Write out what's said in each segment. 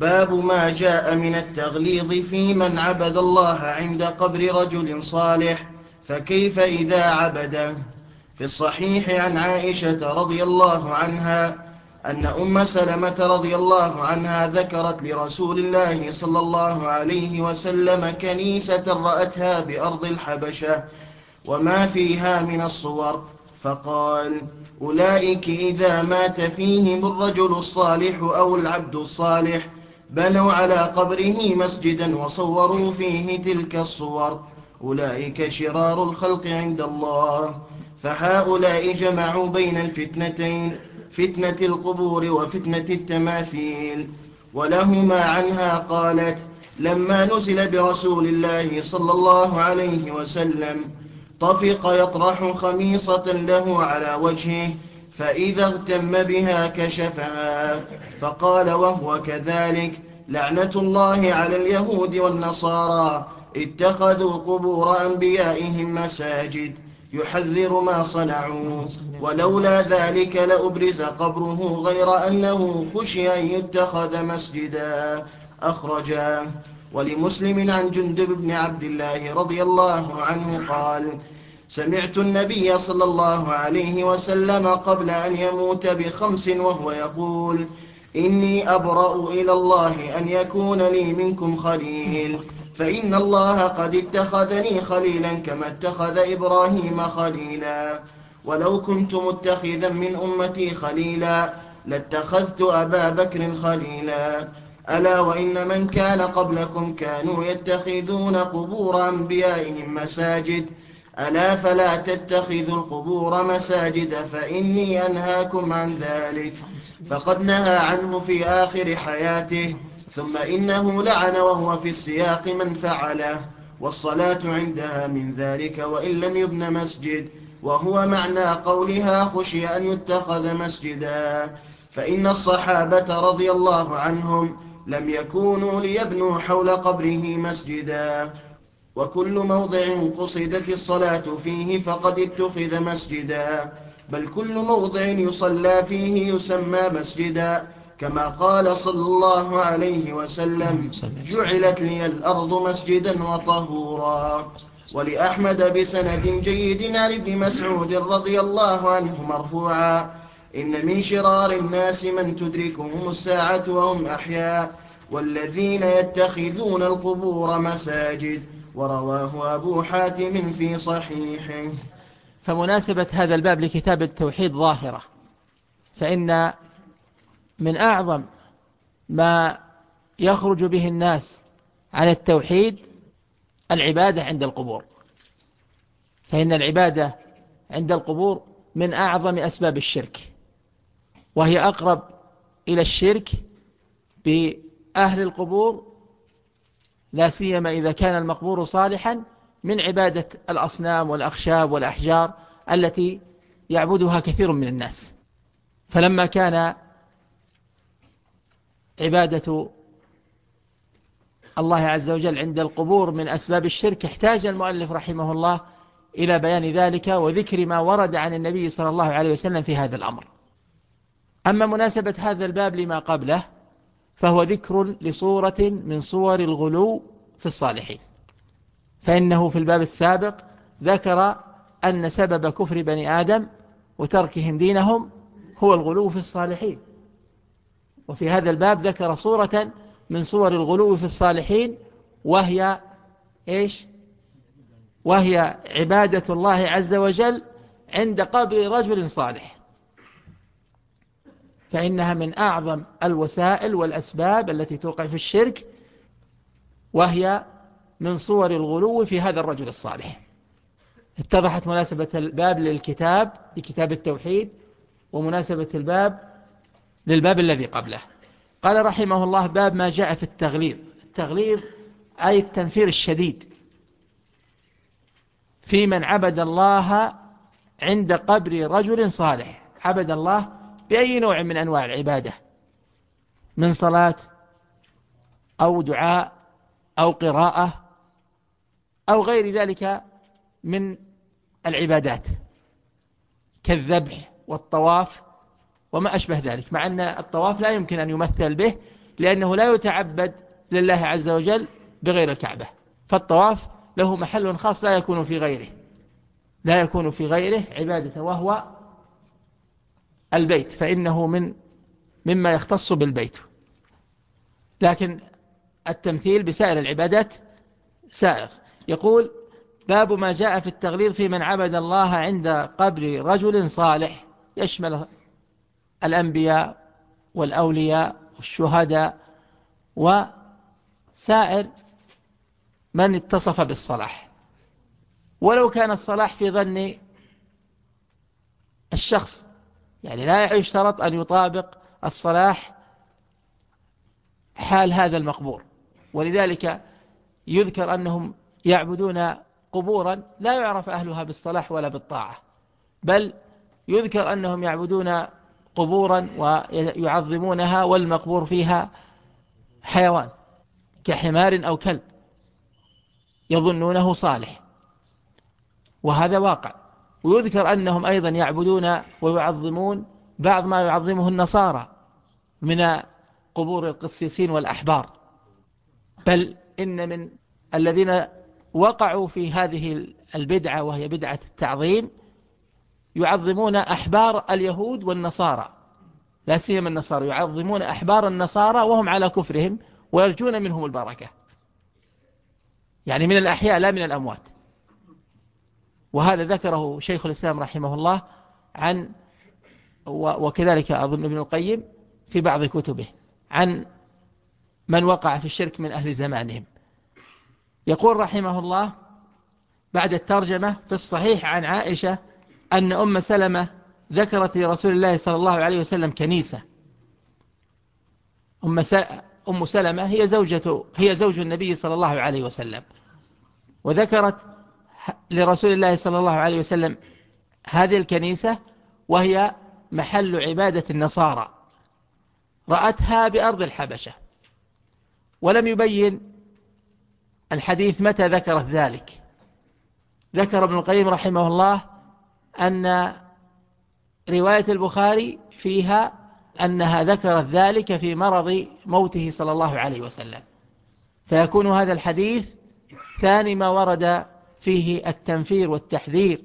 باب ما جاء من التغليظ في من عبد الله عند قبر رجل صالح، فكيف إذا عبده؟ في الصحيح عن عائشة رضي الله عنها أن أم سلمة رضي الله عنها ذكرت لرسول الله صلى الله عليه وسلم كنيسة رأتها بأرض الحبشة وما فيها من الصور، فقال: أولئك إذا مات فيهم الرجل الصالح أو العبد الصالح بنوا على قبره مسجدا وصوروا فيه تلك الصور، أولئك شرار الخلق عند الله. فهؤلاء جمعوا بين الفتنتين، فتنة القبور وفتنة التماثيل. ولهما عنها قالت: لما نزل برسول الله صلى الله عليه وسلم طفق يطرح خميصة له على وجهه، فإذا اغتم بها كشفها، فقال وهو كذلك: لعنة الله على اليهود والنصارى اتخذوا قبور أنبيائهم مساجد، يحذر ما صنعوا، ولولا ذلك لأبرز قبره غير أنه خشي أن يتخذ مسجدا. أخرجاه. ولمسلم عن جندب بن عبد الله رضي الله عنه قال: سمعت النبي صلى الله عليه وسلم قبل أن يموت ب5 وهو يقول: إني أبرأ إلى الله أن يكون لي منكم خليل، فإن الله قد اتخذني خليلا كما اتخذ إبراهيم خليلا، ولو كنت متخذا من أمتي خليلا لاتخذت أبا بكر خليلا. ألا وإن من كان قبلكم كانوا يتخذون قبور أنبيائهم مساجد، ألا فلا تتخذوا القبور مساجد فإني أنهاكم عن ذلك. فقد نهى عنه في آخر حياته، ثم إنه لعن وهو في السياق من فعله، والصلاة عندها من ذلك وإن لم يبن مسجد، وهو معنى قولها خشي أن يتخذ مسجدا. فإن الصحابة رضي الله عنهم لم يكونوا ليبنوا حول قبره مسجدا، وكل موضع قصدت الصلاة فيه فقد اتخذ مسجدا، بل كل موضع يصلى فيه يسمى مسجدا، كما قال صلى الله عليه وسلم: جعلت لي الأرض مسجدا وطهورا. ولأحمد بسند جيد عن ابن مسعود رضي الله عنه مرفوعا: إن من شرار الناس من تدركهم الساعة وهم أحياء، والذين يتخذون القبور مساجد. ورواه أبو حاتم في صحيحه. فمناسبة هذا الباب لكتاب التوحيد ظاهرة، فإن من أعظم ما يخرج به الناس عن التوحيد العبادة عند القبور، فإن العبادة عند القبور من أعظم أسباب الشرك، وهي أقرب إلى الشرك بأهل القبور، لا سيما إذا كان المقبور صالحا، من عبادة الأصنام والأخشاب والأحجار التي يعبدها كثير من الناس. فلما كان عبادة الله عز وجل عند القبور من أسباب الشرك، احتاج المؤلف رحمه الله إلى بيان ذلك وذكر ما ورد عن النبي صلى الله عليه وسلم في هذا الأمر. أما مناسبة هذا الباب لما قبله فهو ذكر لصورة من صور الغلو في الصالحين، فإنه في الباب السابق ذكر أن سبب كفر بني آدم وتركهم دينهم هو الغلو في الصالحين، وفي هذا الباب ذكر صورة من صور الغلو في الصالحين، وهي إيش؟ وهي عبادة الله عز وجل عند قبر رجل صالح، فإنها من أعظم الوسائل والأسباب التي توقع في الشرك، وهي من صور الغلو في هذا الرجل الصالح. اتضحت مناسبة الباب للكتاب لكتاب التوحيد، ومناسبة الباب للباب الذي قبله. قال رحمه الله: باب ما جاء في التغليظ. التغليظ أي التنفير الشديد في من عبد الله عند قبر رجل صالح، عبد الله بأي نوع من أنواع العبادة، من صلاة أو دعاء أو قراءة أو غير ذلك من العبادات، كالذبح والطواف وما أشبه ذلك، مع أن الطواف لا يمكن أن يمثل به، لأنه لا يتعبد لله عز وجل بغير الكعبة، فالطواف له محل خاص لا يكون في غيره عبادة، وهو البيت، فإنه مما يختص بالبيت. لكن التمثيل بسائر العبادات سائغ. يقول: باب ما جاء في التغليظ في من عبد الله عند قبر رجل صالح، يشمل الأنبياء والأولياء والشهداء وسائر من اتصف بالصلاح، ولو كان الصلاح في ظن الشخص، يعني لا يشترط أن يطابق الصلاح حال هذا المقبور. ولذلك يذكر أنهم يعبدون قبورا لا يعرف أهلها بالصلاح ولا بالطاعة، بل يذكر أنهم يعبدون قبورا ويعظمونها والمقبور فيها حيوان كحمار أو كلب يظنونه صالح، وهذا واقع. ويذكر أنهم أيضا يعبدون ويعظمون بعض ما يعظمه النصارى من قبور القسيسين والأحبار، بل إن من الذين وقعوا في هذه البدعة وهي بدعة التعظيم يعظمون أحبار اليهود والنصارى، لا سيما النصارى يعظمون أحبار النصارى وهم على كفرهم ويرجون منهم البركة، يعني من الأحياء لا من الأموات. وهذا ذكره شيخ الإسلام رحمه الله وكذلك أظن ابن القيم في بعض كتبه عن من وقع في الشرك من أهل زمانهم. يقول رحمه الله بعد الترجمة: في الصحيح عن عائشة أن أم سلمة ذكرت لرسول الله صلى الله عليه وسلم كنيسة. أم سلمة هي زوج النبي صلى الله عليه وسلم، وذكرت لرسول الله صلى الله عليه وسلم هذه الكنيسة وهي محل عبادة النصارى، رأتها بأرض الحبشة، ولم يبين الحديث متى ذكرت ذلك. ذكر ابن القيم رحمه الله أن رواية البخاري فيها أنها ذكرت ذلك في مرض موته صلى الله عليه وسلم، فيكون هذا الحديث ثاني ما ورد فيه التنفير والتحذير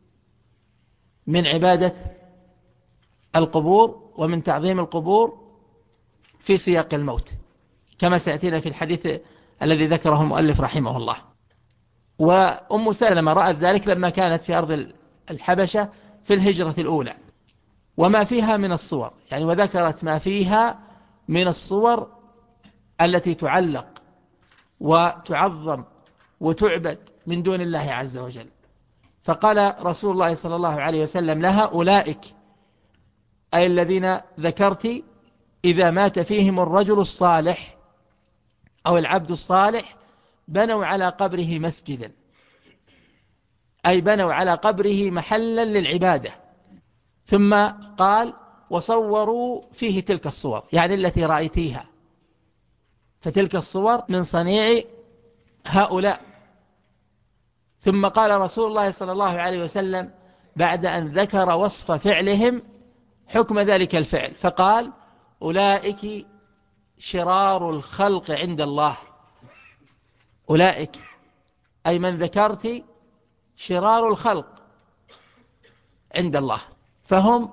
من عبادة القبور ومن تعظيم القبور في سياق الموت، كما سيأتينا في الحديث الذي ذكره المؤلف رحمه الله. وأم سلمة رأت ذلك لما كانت في أرض الحبشة في الهجرة الأولى، وما فيها من الصور، يعني وذكرت ما فيها من الصور التي تعلق وتعظم وتعبد من دون الله عز وجل. فقال رسول الله صلى الله عليه وسلم لها: أولئك أي الذين ذكرت إذا مات فيهم الرجل الصالح أو العبد الصالح بنوا على قبره مسجدا، أي بنوا على قبره محلا للعبادة. ثم قال: وصوروا فيه تلك الصور، يعني التي رأيتيها، فتلك الصور من صنيع هؤلاء. ثم قال رسول الله صلى الله عليه وسلم بعد أن ذكر وصف فعلهم حكم ذلك الفعل، فقال: أولئك شرار الخلق عند الله. أولئك أي من ذكرت شرار الخلق عند الله، فهم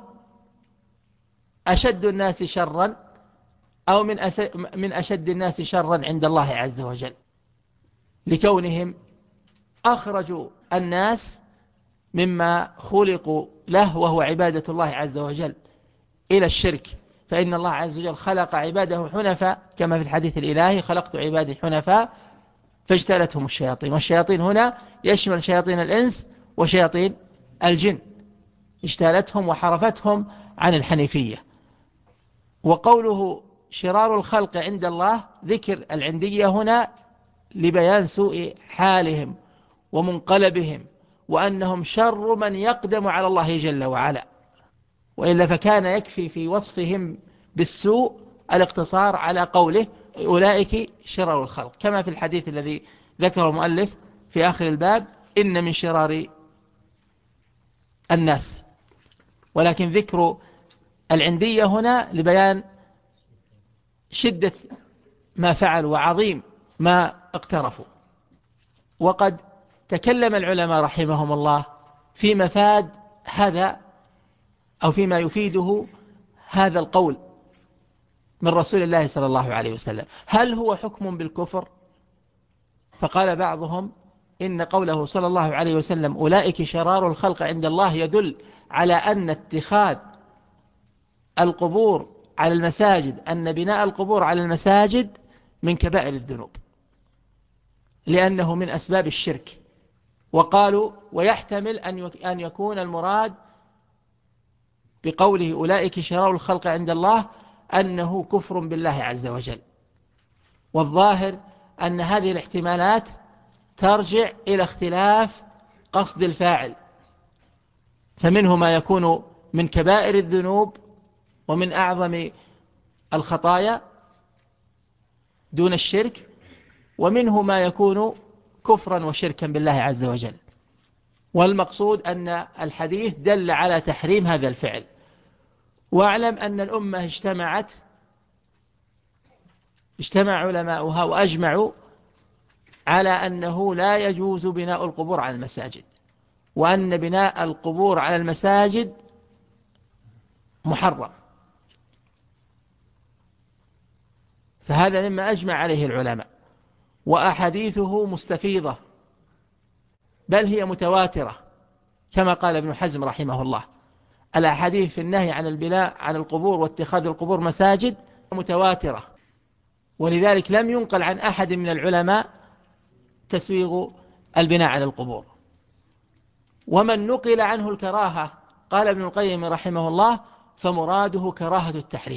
أشد الناس شرا أو من أشد الناس شرا عند الله عز وجل، لكونهم أخرجوا الناس مما خلقوا له وهو عبادة الله عز وجل إلى الشرك. فإن الله عز وجل خلق عباده حنفاء، كما في الحديث الإلهي: خلقت عبادي حنفاء فاجتالتهم الشياطين. والشياطين هنا يشمل شياطين الإنس وشياطين الجن، اجتالتهم وحرفتهم عن الحنيفية. وقوله شرار الخلق عند الله ذكر العندية هنا لبيان سوء حالهم ومنقلبهم، وأنهم شر من يقدم على الله جل وعلا، وإلا فكان يكفي في وصفهم بالسوء الاقتصار على قوله: أولئك شرار الخلق، كما في الحديث الذي ذكره المؤلف في آخر الباب: إن من شرار الناس. ولكن ذكر العندية هنا لبيان شدة ما فعلوا وعظيم ما اقترفوا. وقد تكلم العلماء رحمهم الله في مفاد هذا أو فيما يفيده هذا القول من رسول الله صلى الله عليه وسلم. هل هو حكم بالكفر؟ فقال بعضهم إن قوله صلى الله عليه وسلم أولئك شرار الخلق عند الله يدل على أن اتخاذ القبور على المساجد، أن بناء القبور على المساجد من كبائر الذنوب، لأنه من أسباب الشرك. وقالوا ويحتمل أن يكون المراد بقوله أولئك شرار الخلق عند الله أنه كفر بالله عز وجل. والظاهر أن هذه الاحتمالات ترجع إلى اختلاف قصد الفاعل، فمنه ما يكون من كبائر الذنوب ومن أعظم الخطايا دون الشرك، ومنه ما يكون كفرا وشركا بالله عز وجل. والمقصود أن الحديث دل على تحريم هذا الفعل. واعلم أن الأمة اجتمع علماؤها وأجمعوا على أنه لا يجوز بناء القبور على المساجد، وأن بناء القبور على المساجد محرم. فهذا مما أجمع عليه العلماء، وأحاديثه مستفيضة بل هي متواترة كما قال ابن حزم رحمه الله. الأحاديث في النهي عن البناء على القبور واتخاذ القبور مساجد متواترة، ولذلك لم ينقل عن أحد من العلماء تسويغ البناء على القبور. ومن نقل عنه الكراهة قال ابن القيم رحمه الله فمراده كراهة التحريم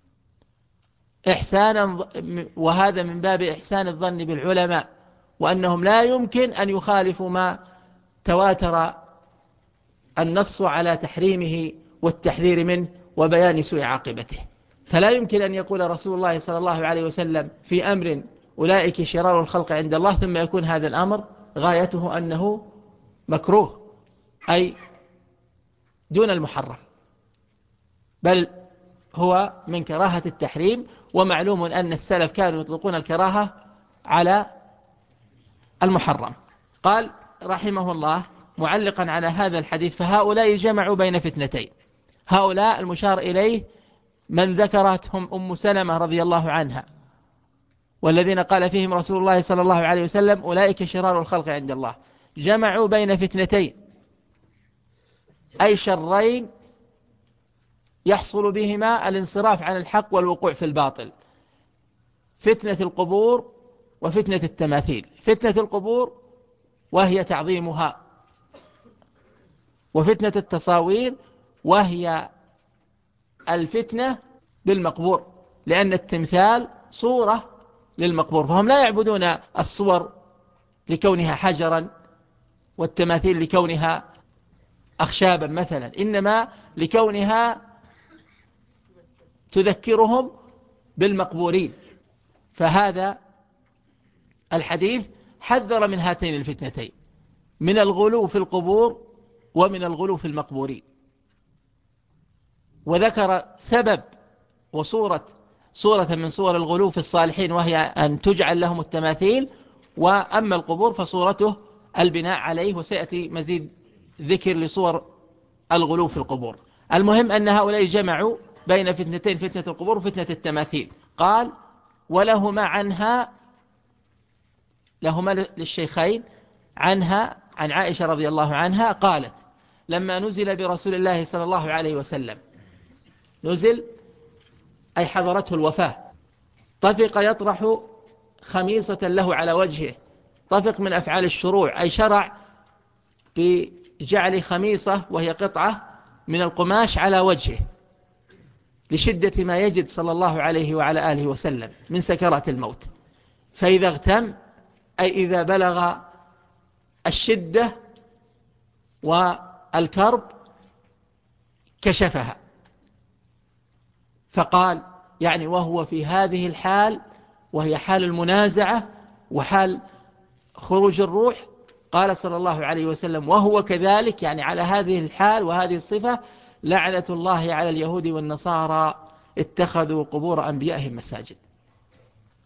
إحسانا، وهذا من باب إحسان الظن بالعلماء، وأنهم لا يمكن أن يخالفوا ما تواتر النص على تحريمه والتحذير منه وبيان سوء عاقبته. فلا يمكن أن يقول رسول الله صلى الله عليه وسلم في أمر أولئك شرار الخلق عند الله ثم يكون هذا الأمر غايته أنه مكروه أي دون المحرم، بل هو من كراهة التحريم. ومعلوم أن السلف كانوا يطلقون الكراهة على المحرم. قال رحمه الله معلقا على هذا الحديث فهؤلاء جمعوا بين فتنتين. هؤلاء المشار إليه من ذكرتهم أم سلمة رضي الله عنها، والذين قال فيهم رسول الله صلى الله عليه وسلم أولئك شرار الخلق عند الله. جمعوا بين فتنتين أي شرين يحصل بهما الانصراف عن الحق والوقوع في الباطل: فتنة القبور وفتنة التماثيل. فتنة القبور وهي تعظيمها، وفتنة التصاوير وهي الفتنة بالمقبور، لأن التمثال صورة للمقبور، فهم لا يعبدون الصور لكونها حجرا والتماثيل لكونها أخشابا مثلا، إنما لكونها تذكرهم بالمقبورين. فهذا الحديث حذر من هاتين الفتنتين، من الغلو في القبور ومن الغلو في المقبورين، وذكر سبب وصورة من صور الغلو في الصالحين وهي أن تجعل لهم التماثيل، وأما القبور فصورته البناء عليه، وسيأتي مزيد ذكر لصور الغلو في القبور. المهم أن هؤلاء جمعوا بين فتنتين: فتنة القبور وفتنة التماثيل. قال ولهما عنها، لهما للشيخين عنها عن عائشة رضي الله عنها قالت لما نزل برسول الله صلى الله عليه وسلم، نزل أي حضرته الوفاة، طفق يطرح خميصة له على وجهه. طفق من أفعال الشروع أي شرع بجعل خميصة وهي قطعة من القماش على وجهه لشدة ما يجد صلى الله عليه وعلى آله وسلم من سكرات الموت. فإذا اغتم أي إذا بلغ الشدة والكرب كشفها. فقال يعني وهو في هذه الحال، وهي حال المنازعة وحال خروج الروح، قال صلى الله عليه وسلم وهو كذلك، يعني على هذه الحال وهذه الصفة: لعنة الله على اليهود والنصارى اتخذوا قبور أنبيائهم مساجد.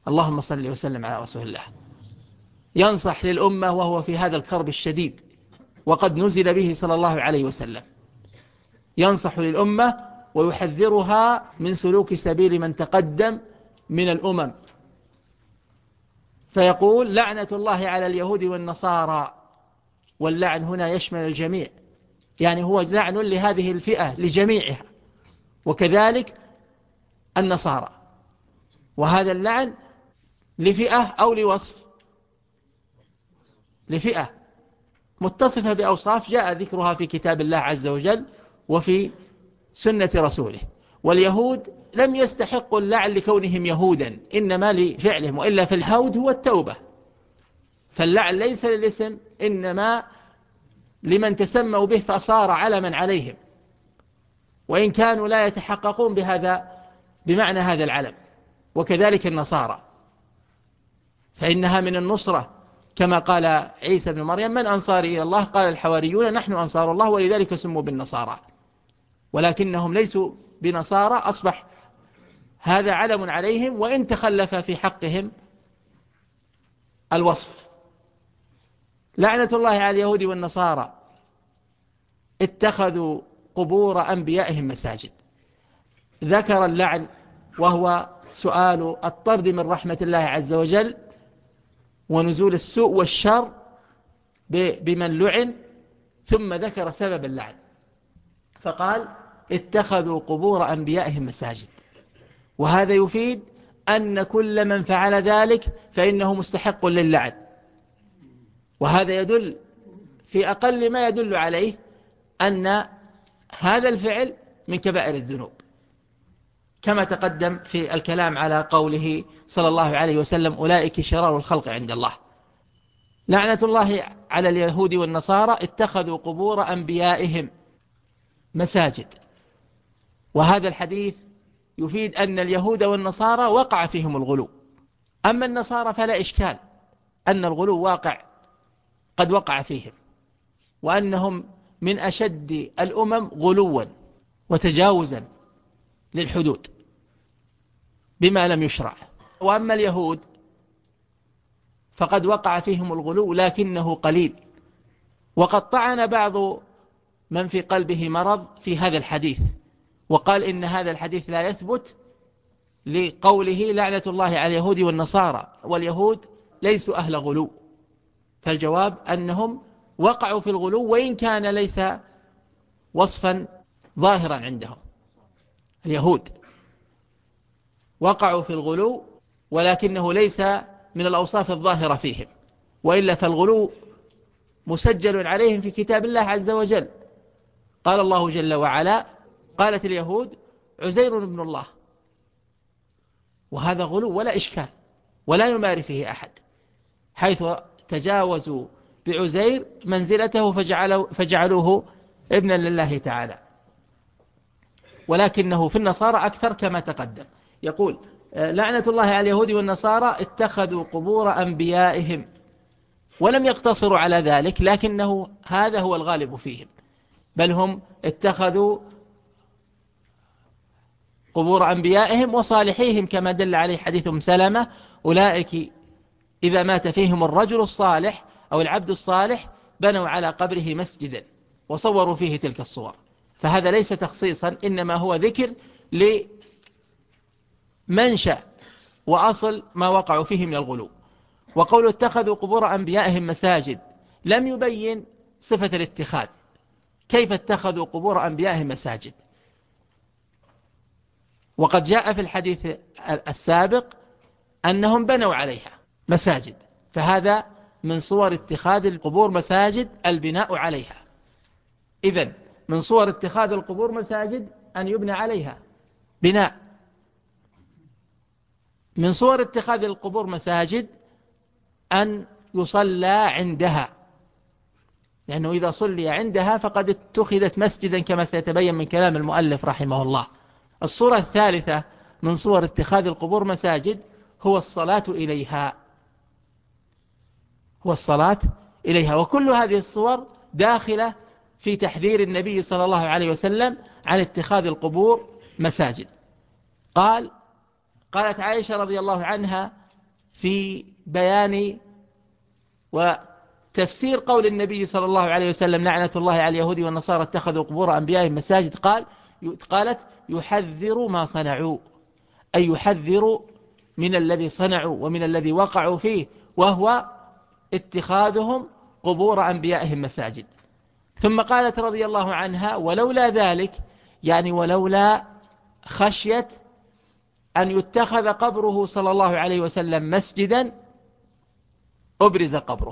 اللهم صل وسلم على رسول الله، ينصح للأمة وهو في هذا الكرب الشديد وقد نزل به صلى الله عليه وسلم، ينصح للأمة ويحذرها من سلوك سبيل من تقدم من الأمم، فيقول لعنة الله على اليهود والنصارى، واللعن هنا يشمل الجميع، يعني هو لعن لهذه الفئة لجميعها، وكذلك النصارى. وهذا اللعن لفئة أو لوصف؟ لفئة متصفة بأوصاف جاء ذكرها في كتاب الله عز وجل وفي سنة رسوله. واليهود لم يستحقوا اللعن لكونهم يهودا، إنما لفعلهم، وإلا فالهود هو التوبة، فاللعن ليس للاسم إنما لمن تسموا به فصار علما عليهم، وإن كانوا لا يتحققون بهذا بمعنى هذا العلم. وكذلك النصارى، فإنها من النصرة، كما قال عيسى بن مريم من أنصاري إلى الله؟ قال الحواريون نحن أنصار الله، ولذلك سموا بالنصارى، ولكنهم ليسوا بنصارى، أصبح هذا علم عليهم وإن تخلف في حقهم الوصف. لعنة الله على اليهود والنصارى اتخذوا قبور أنبيائهم مساجد. ذكر اللعن وهو سؤال الطرد من رحمة الله عز وجل ونزول السوء والشر بمن لعن، ثم ذكر سبب اللعن فقال اتخذوا قبور أنبيائهم مساجد، وهذا يفيد أن كل من فعل ذلك فإنه مستحق للعن، وهذا يدل في أقل ما يدل عليه أن هذا الفعل من كبائر الذنوب، كما تقدم في الكلام على قوله صلى الله عليه وسلم أولئك شرار الخلق عند الله. لعنة الله على اليهود والنصارى اتخذوا قبور أنبيائهم مساجد. وهذا الحديث يفيد أن اليهود والنصارى وقع فيهم الغلو، أما النصارى فلا إشكال أن الغلو قد وقع فيهم، وأنهم من أشد الأمم غلوا وتجاوزا للحدود بما لم يشرع. وأما اليهود فقد وقع فيهم الغلو لكنه قليل، وقد طعن بعض من في قلبه مرض في هذا الحديث وقال إن هذا الحديث لا يثبت لقوله لعنة الله على اليهود والنصارى، واليهود ليسوا أهل غلو. فالجواب أنهم وقعوا في الغلو وإن كان ليس وصفا ظاهرا عندهم. اليهود وقعوا في الغلو ولكنه ليس من الأوصاف الظاهرة فيهم، وإلا فالغلو مسجل عليهم في كتاب الله عز وجل. قال الله جل وعلا قالت اليهود عزير ابن الله، وهذا غلو ولا إشكال ولا يماري فيه أحد، حيث تجاوزوا بعزير منزلته فجعلوه ابنا لله تعالى. ولكنه في النصارى أكثر كما تقدم. يقول لعنة الله على اليهود والنصارى اتخذوا قبور أنبيائهم، ولم يقتصروا على ذلك، لكنه هذا هو الغالب فيهم، بل هم اتخذوا قبور أنبيائهم وصالحيهم كما دل عليه حديث أم سلمة أولئك إذا مات فيهم الرجل الصالح أو العبد الصالح بنوا على قبره مسجدا وصوروا فيه تلك الصور. فهذا ليس تخصيصا، إنما هو ذكر لمنشأ وأصل ما وقعوا فيه من الغلو. وقول اتخذوا قبور أنبيائهم مساجد لم يبين صفة الاتخاذ، كيف اتخذوا قبور أنبيائهم مساجد؟ وقد جاء في الحديث السابق أنهم بنوا عليها مساجد، فهذا من صور اتخاذ القبور مساجد البناء عليها. إذن من صور اتخاذ القبور مساجد أن يبنى عليها بناء. من صور اتخاذ القبور مساجد أن يصلى عندها، لأنه إذا صلي عندها فقد اتخذت مسجدا كما سيتبين من كلام المؤلف رحمه الله. الصورة الثالثة من صور اتخاذ القبور مساجد هو الصلاة إليها، وكل هذه الصور داخلة في تحذير النبي صلى الله عليه وسلم عن اتخاذ القبور مساجد. قالت عائشة رضي الله عنها في بيان وتفسير قول النبي صلى الله عليه وسلم لعنة الله على اليهود والنصارى اتخذوا قبور أنبيائهم مساجد، قالت يحذر ما صنعوا، أي يحذر من الذي صنعوا ومن الذي وقعوا فيه، وهو اتخاذهم قبور أنبيائهم مساجد. ثم قالت رضي الله عنها ولولا ذلك، يعني ولولا خشية أن يتخذ قبره صلى الله عليه وسلم مسجدا أبرز قبره،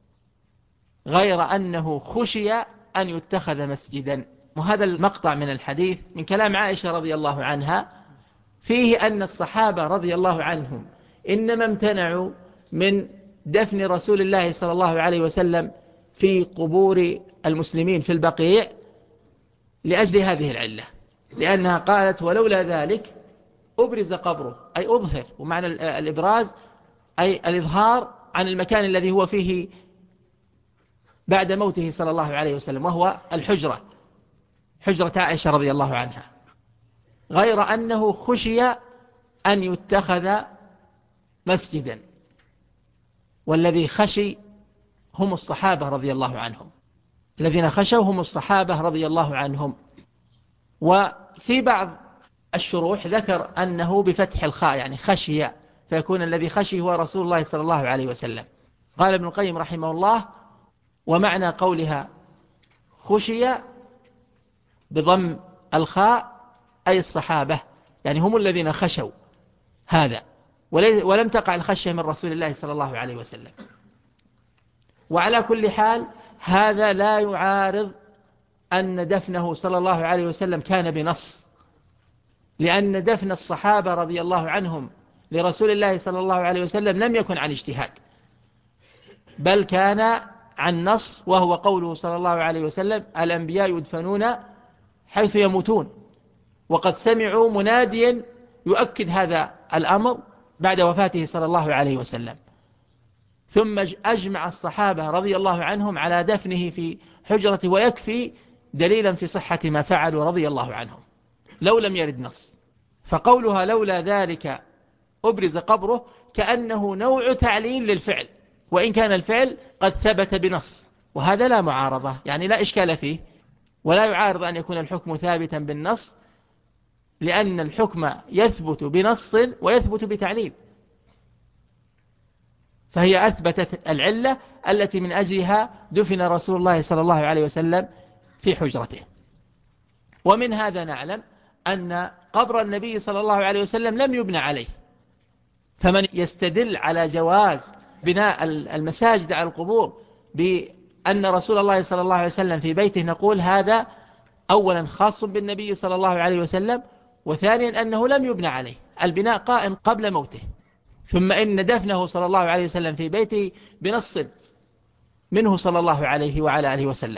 غير أنه خشي أن يتخذ مسجدا. وهذا المقطع من الحديث من كلام عائشة رضي الله عنها فيه أن الصحابة رضي الله عنهم إنما امتنعوا من دفن رسول الله صلى الله عليه وسلم في قبور المسلمين في البقيع لأجل هذه العلة، لأنها قالت ولولا ذلك أبرز قبره، أي أظهر، ومعنى الإبراز أي الإظهار عن المكان الذي هو فيه بعد موته صلى الله عليه وسلم، وهو الحجرة، حجرة عائشة رضي الله عنها، غير أنه خشي أن يتخذ مسجدا. والذي خشي هم الصحابة رضي الله عنهم، الذين خشوا هم الصحابة رضي الله عنهم. وفي بعض الشروح ذكر أنه بفتح الخاء، يعني خشي، فيكون الذي خشي هو رسول الله صلى الله عليه وسلم. قال ابن القيم رحمه الله ومعنى قولها خشي بضم الخاء أي الصحابة، يعني هم الذين خشوا هذا، ولم تقع الخشية من رسول الله صلى الله عليه وسلم. وعلى كل حال هذا لا يعارض أن دفنه صلى الله عليه وسلم كان بنص، لأن دفن الصحابة رضي الله عنهم لرسول الله صلى الله عليه وسلم لم يكن عن اجتهاد، بل كان عن نص، وهو قوله صلى الله عليه وسلم الأنبياء يدفنون حيث يموتون، وقد سمعوا مناديا يؤكد هذا الأمر بعد وفاته صلى الله عليه وسلم. ثم أجمع الصحابة رضي الله عنهم على دفنه في حجرته، ويكفي دليلا في صحة ما فعلوا رضي الله عنهم لو لم يرد نص. فقولها لولا ذلك أبرز قبره كأنه نوع تعليل للفعل، وإن كان الفعل قد ثبت بنص، وهذا لا معارضة، يعني لا إشكال فيه، ولا يعارض أن يكون الحكم ثابتا بالنص، لأن الحكم يثبت بنص ويثبت بتعليل، فهي أثبتت العلة التي من أجلها دفن رسول الله صلى الله عليه وسلم في حجرته. ومن هذا نعلم أن قبر النبي صلى الله عليه وسلم لم يبنى عليه، فمن يستدل على جواز بناء المساجد على القبور بأن رسول الله صلى الله عليه وسلم في بيته، نقول هذا أولا خاص بالنبي صلى الله عليه وسلم، وثانيا أنه لم يبنى عليه، البناء قائم قبل موته، ثم إن دفنه صلى الله عليه وسلم في بيته بنص منه صلى الله عليه وعلى آله وسلم.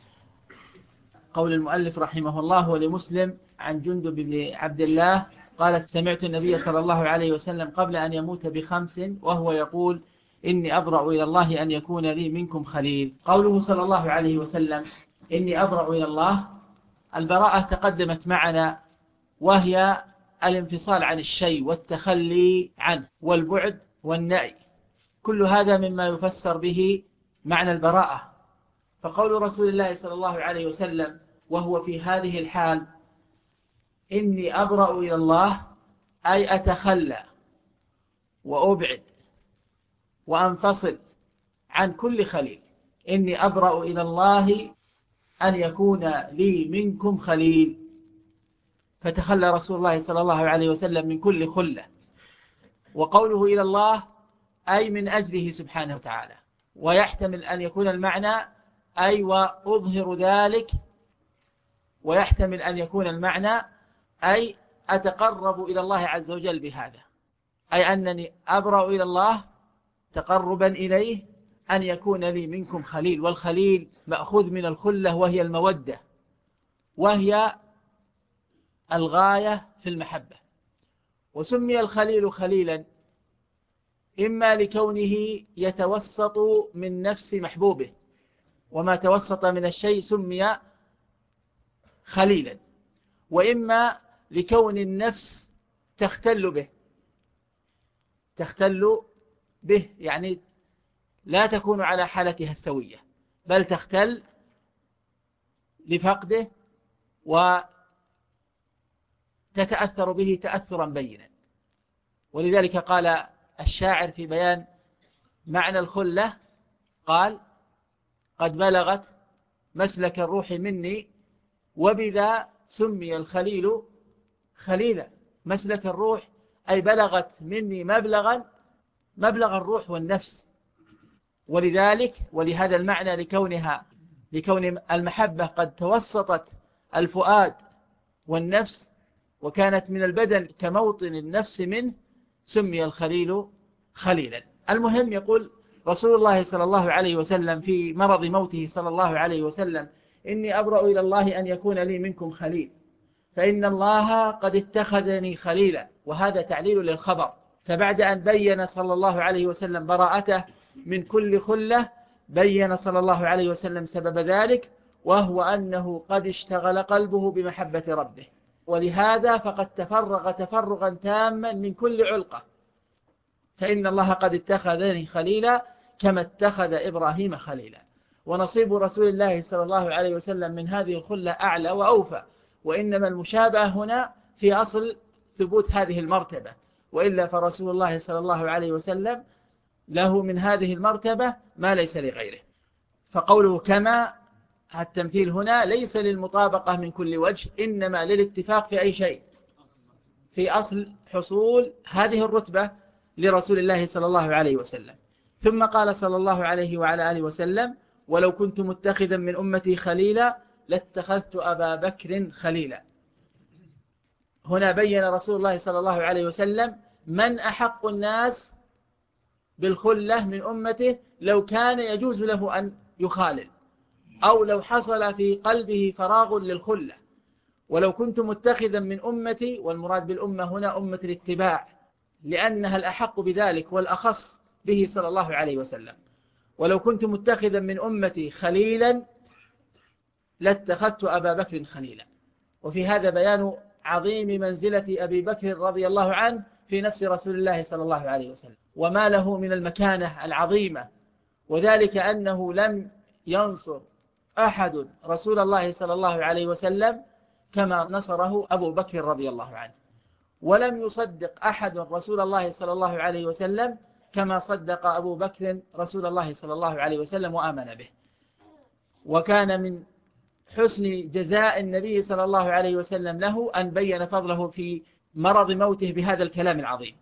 قول المؤلف رحمه الله ولمسلم عن جندب بن عبد الله قالت سمعت النبي صلى الله عليه وسلم قبل أن يموت ب5 وهو يقول إني أبرأ إلى الله أن يكون لي منكم خليل. قوله صلى الله عليه وسلم إني أبرأ إلى الله، البراءة تقدمت معنا، وهي الانفصال عن الشيء والتخلي عنه والبعد والنأي، كل هذا مما يفسر به معنى البراءة. فقول رسول الله صلى الله عليه وسلم وهو في هذه الحال إني أبرأ إلى الله، أي أتخلى وأبعد وأنفصل عن كل خليل. إني أبرأ إلى الله أن يكون لي منكم خليل، فتخلى رسول الله صلى الله عليه وسلم من كل خلة. وقوله إلى الله أي من أجله سبحانه وتعالى، ويحتمل أن يكون المعنى أي وأظهر ذلك، ويحتمل أن يكون المعنى أي أتقرب إلى الله عز وجل بهذا، أي أنني أبرأ إلى الله تقربا إليه أن يكون لي منكم خليل. والخليل مأخوذ من الخلة، وهي المودة، وهي الغاية في المحبة. وسمي الخليل خليلا إما لكونه يتوسط من نفس محبوبه، وما توسط من الشيء سمي خليلا، وإما لكون النفس تختل به، تختل به، يعني لا تكون على حالتها السوية، بل تختل لفقده وتتأثر به تأثرا بينا. ولذلك قال الشاعر في بيان معنى الخلة، قال: قد بلغت مسلك الروح مني وبذا سمي الخليل خليلا. مسلك الروح أي بلغت مني مبلغ الروح والنفس. ولذلك ولهذا المعنى لكون المحبة قد توسطت الفؤاد والنفس وكانت من البدن كموطن النفس منه، سمي الخليل خليلا. المهم، يقول رسول الله صلى الله عليه وسلم في مرض موته صلى الله عليه وسلم: إني أبرأ إلى الله أن يكون لي منكم خليل، فإن الله قد اتخذني خليلا. وهذا تعليل للخبر. فبعد أن بين صلى الله عليه وسلم براءته من كل خلة، بين صلى الله عليه وسلم سبب ذلك، وهو أنه قد اشتغل قلبه بمحبة ربه، ولهذا فقد تفرغ تفرغا تاما من كل علقة. فإن الله قد اتخذني خليلا كما اتخذ إبراهيم خليلا. ونصيب رسول الله صلى الله عليه وسلم من هذه الخلة أعلى وأوفى، وإنما المشابهة هنا في أصل ثبوت هذه المرتبة، وإلا فرسول الله صلى الله عليه وسلم له من هذه المرتبة ما ليس لغيره. فقوله كما، التمثيل هنا ليس للمطابقة من كل وجه، إنما للاتفاق في أي شيء، في أصل حصول هذه الرتبة لرسول الله صلى الله عليه وسلم. ثم قال صلى الله عليه وعلى آله وسلم: ولو كنت متخذا من أمتي خليلا لاتخذت أبا بكر خليلا. هنا بين رسول الله صلى الله عليه وسلم من أحق الناس بالخلة من أمته لو كان يجوز له أن يخالل، أو لو حصل في قلبه فراغ للخلة. ولو كنت متخذا من أمتي، والمراد بالأمة هنا أمة الاتباع، لأنها الأحق بذلك والأخص به صلى الله عليه وسلم. ولو كنت متخذا من أمتي خليلا لاتخذت أبا بكر خليلا. وفي هذا بيان عظيم منزلة أبي بكر رضي الله عنه في نفس رسول الله صلى الله عليه وسلم، وما له من المكانة العظيمة، وذلك أنه لم ينصر أحد رسول الله صلى الله عليه وسلم كما نصره أبو بكر رضي الله عنه، ولم يصدق أحد رسول الله صلى الله عليه وسلم كما صدق أبو بكر رسول الله صلى الله عليه وسلم وآمن به. وكان من حسن جزاء النبي صلى الله عليه وسلم له أن بين فضله في مرض موته بهذا الكلام العظيم: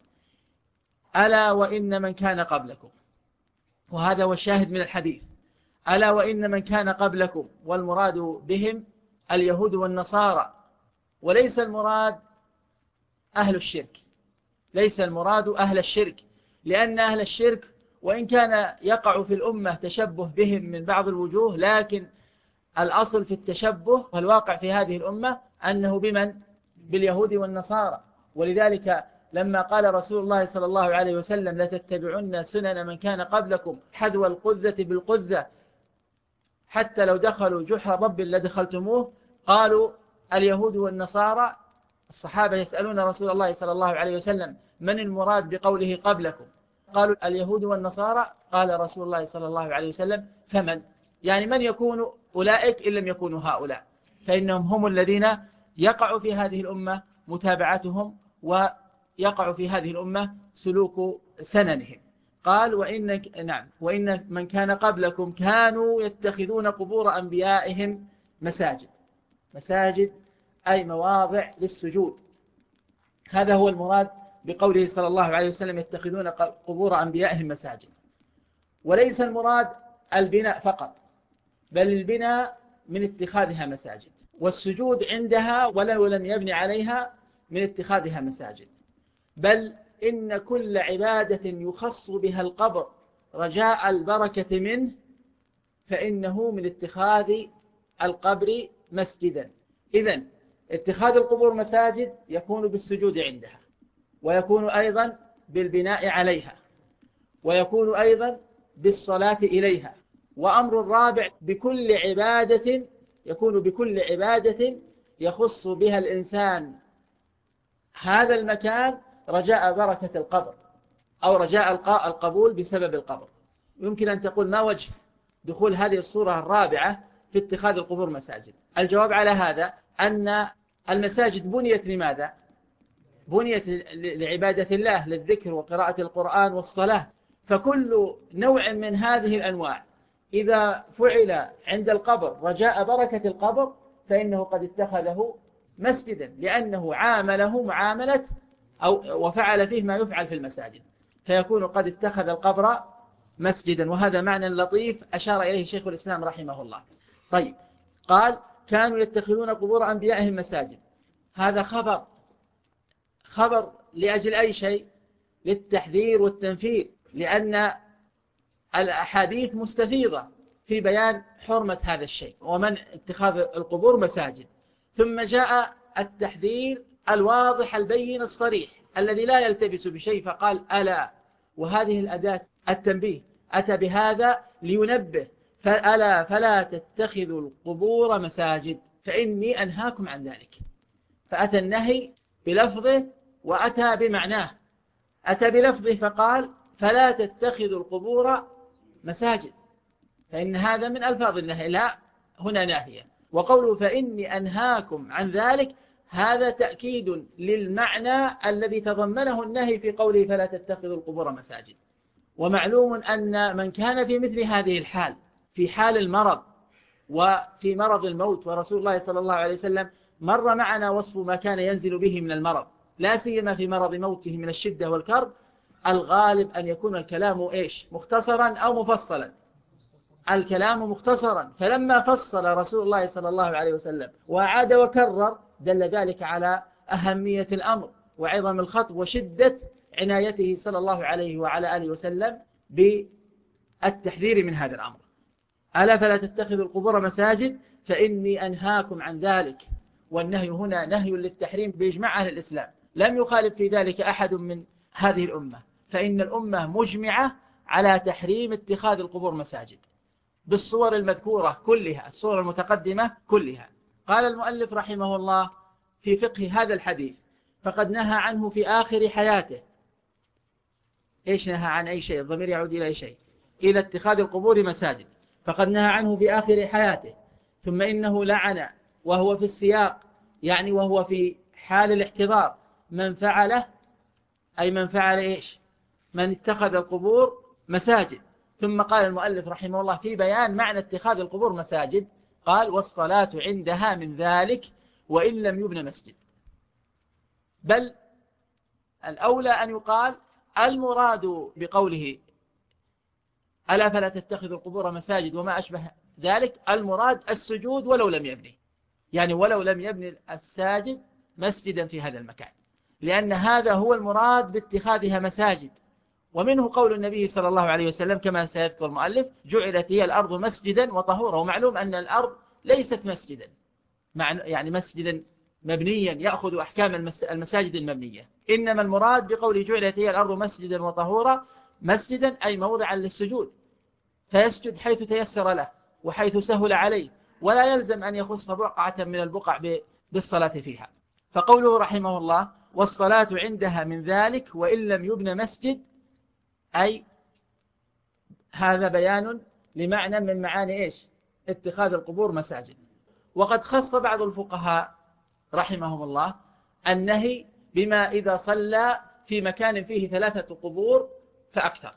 ألا وإن من كان قبلكم، وهذا هو الشاهد من الحديث، ألا وإن من كان قبلكم، والمراد بهم اليهود والنصارى، وليس المراد أهل الشرك، ليس المراد أهل الشرك، لأن أهل الشرك وإن كان يقع في الأمة تشبه بهم من بعض الوجوه، لكن الأصل في التشبه والواقع في هذه الأمة أنه بمن؟ باليهود والنصارى. ولذلك لما قال رسول الله صلى الله عليه وسلم: لتتبعن سنن من كان قبلكم حذو القذة بالقذة حتى لو دخلوا جحر ضب لدخلتموه، قالوا اليهود والنصارى. الصحابة يسألون رسول الله صلى الله عليه وسلم: من المراد بقوله قبلكم؟ قالوا اليهود والنصارى. قال رسول الله صلى الله عليه وسلم: فمن؟ يعني من يكون أولئك إن لم يكونوا هؤلاء؟ فإنهم هم الذين يقع في هذه الأمة متابعتهم، ويقع في هذه الأمة سلوك سننهم. قال: وإن من كان قبلكم كانوا يتخذون قبور أنبيائهم مساجد أي مواضع للسجود. هذا هو المراد بقوله صلى الله عليه وسلم: يتخذون قبور أنبيائهم مساجد. وليس المراد البناء فقط، بل البناء من اتخاذها مساجد، والسجود عندها ولو لم يبني عليها من اتخاذها مساجد. بل إن كل عبادة يخص بها القبر رجاء البركة منه فإنه من اتخاذ القبر مسجدا. إذن اتخاذ القبور مساجد يكون بالسجود عندها، ويكون أيضا بالبناء عليها، ويكون أيضا بالصلاة إليها. وأمر الرابع بكل عبادة، يكون بكل عبادة يخص بها الإنسان هذا المكان رجاء بركة القبر أو رجاء القبول بسبب القبر. يمكن أن تقول ما وجه دخول هذه الصورة الرابعة في اتخاذ القبور مساجد؟ الجواب على هذا أن المساجد بنيت لماذا؟ بنيت لعبادة الله، للذكر وقراءة القرآن والصلاة. فكل نوع من هذه الأنواع إذا فعل عند القبر رجاء بركة القبر فإنه قد اتخذه مسجدا، لأنه عامله معاملة أو وفعل فيه ما يفعل في المساجد، فيكون قد اتخذ القبر مسجدا. وهذا معنى لطيف أشار إليه شيخ الإسلام رحمه الله. طيب، قال كانوا يتخذون قبور أنبيائهم مساجد. هذا خبر لأجل أي شيء؟ للتحذير والتنفير، لأن الأحاديث مستفيضة في بيان حرمة هذا الشيء ومن اتخاذ القبور مساجد. ثم جاء التحذير الواضح البين الصريح الذي لا يلتبس بشيء، فقال ألا، وهذه الأداة التنبيه أتى بهذا لينبه، فألا فلا تتخذوا القبور مساجد فإني أنهاكم عن ذلك. فأتى النهي بلفظه وأتى بمعناه. أتى بلفظه فقال فلا تتخذوا القبور مساجد، فإن هذا من ألفاظ النهي، لا هنا ناهية. وقوله فإني أنهاكم عن ذلك هذا تأكيد للمعنى الذي تضمنه النهي في قوله فلا تتخذوا القبور مساجد. ومعلوم أن من كان في مثل هذه الحال، في حال المرض وفي مرض الموت، ورسول الله صلى الله عليه وسلم مر معنا وصف ما كان ينزل به من المرض، لا سيما في مرض موته من الشدة والكرب، الغالب أن يكون الكلام مختصرا أو مفصلا. الكلام مختصرا، فلما فصل رسول الله صلى الله عليه وسلم وعاد وكرر دل ذلك على أهمية الأمر وعظم الخطب وشدة عنايته صلى الله عليه وعلى آله وسلم بالتحذير من هذا الأمر. ألا فلا تتخذوا القبور مساجد فإني أنهاكم عن ذلك. والنهي هنا نهي للتحريم بإجماع أهل الإسلام، لم يخالف في ذلك أحد من هذه الأمة، فإن الأمة مجمعة على تحريم اتخاذ القبور مساجد بالصور المذكورة كلها، الصور المتقدمة كلها. قال المؤلف رحمه الله في فقه هذا الحديث فقد نهى عنه في آخر حياته. إيش نهى عن أي شيء؟ الضمير يعود إلى أي شيء؟ إلى اتخاذ القبور مساجد. فقد نهى عنه في آخر حياته، ثم إنه لعن وهو في السياق، يعني وهو في حال الاحتضار، من فعله، أي من فعل من اتخذ القبور مساجد. ثم قال المؤلف رحمه الله في بيان معنى اتخاذ القبور مساجد، قال والصلاة عندها من ذلك وإن لم يبن مسجد. بل الأولى أن يقال المراد بقوله ألا فلا تتخذوا القبور مساجد وما أشبه ذلك، المراد السجود ولو لم يبني، يعني ولو لم يبني الساجد مسجدا في هذا المكان، لأن هذا هو المراد باتخاذها مساجد. ومنه قول النبي صلى الله عليه وسلم كما سيذكر المؤلف جعلت هي الأرض مسجدا وطهورا. ومعلوم أن الأرض ليست مسجدا، يعني مسجدا مبنيا يأخذ أحكام المساجد المبنية، إنما المراد بقول جعلت هي الأرض مسجدا وطهورا، مسجدا أي موضعا للسجود، فيسجد حيث تيسر له وحيث سهل عليه، ولا يلزم أن يخص بقعة من البقع بالصلاة فيها. فقوله رحمه الله والصلاة عندها من ذلك وإن لم يبن مسجد، أي هذا بيان لمعنى من معاني اتخاذ القبور مساجد. وقد خص بعض الفقهاء رحمهم الله النهي بما إذا صلى في مكان فيه 3 قبور فأكثر،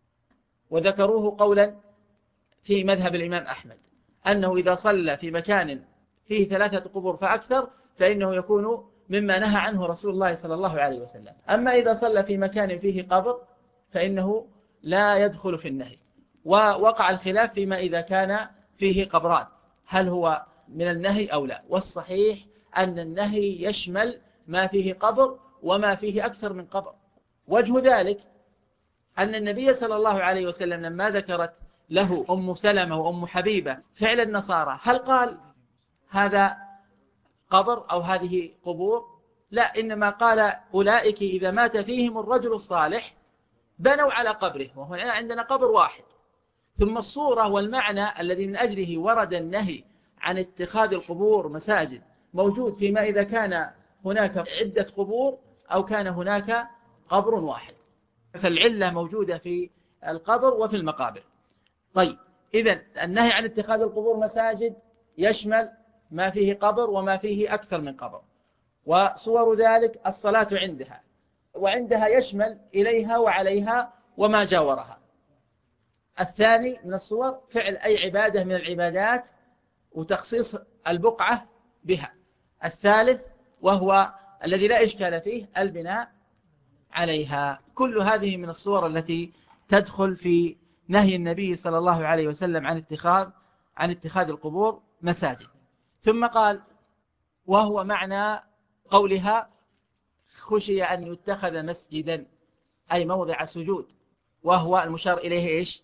وذكروه قولا في مذهب الإمام أحمد أنه إذا صلى في مكان فيه 3 قبور فأكثر فإنه يكون مما نهى عنه رسول الله صلى الله عليه وسلم. أما إذا صلى في مكان فيه قبر فإنه لا يدخل في النهي. ووقع الخلاف فيما إذا كان فيه قبران هل هو من النهي أو لا، والصحيح أن النهي يشمل ما فيه قبر وما فيه أكثر من قبر. وجه ذلك أن النبي صلى الله عليه وسلم لما ذكرت له أم سلمة وأم حبيبة فعل النصارى هل قال هذا قبر أو هذه قبور؟ لا، إنما قال أولئك إذا مات فيهم الرجل الصالح بنوا على قبره، وهنا عندنا قبر واحد. ثم الصورة والمعنى الذي من أجله ورد النهي عن اتخاذ القبور مساجد موجود فيما إذا كان هناك عدة قبور أو كان هناك قبر واحد. فالعلة موجودة في القبر وفي المقابر. طيب، إذن النهي عن اتخاذ القبور مساجد يشمل ما فيه قبر وما فيه أكثر من قبر، وصور ذلك الصلاة عندها، وعندها يشمل إليها وعليها وما جاورها. الثاني من الصور فعل أي عبادة من العبادات وتخصيص البقعة بها. الثالث وهو الذي لا إشكال فيه البناء عليها. كل هذه من الصور التي تدخل في نهي النبي صلى الله عليه وسلم عن اتخاذ القبور مساجد. ثم قال: وهو معنى قولها خشي أن يتخذ مسجدا، أي موضع سجود، وهو المشار إليه إيش؟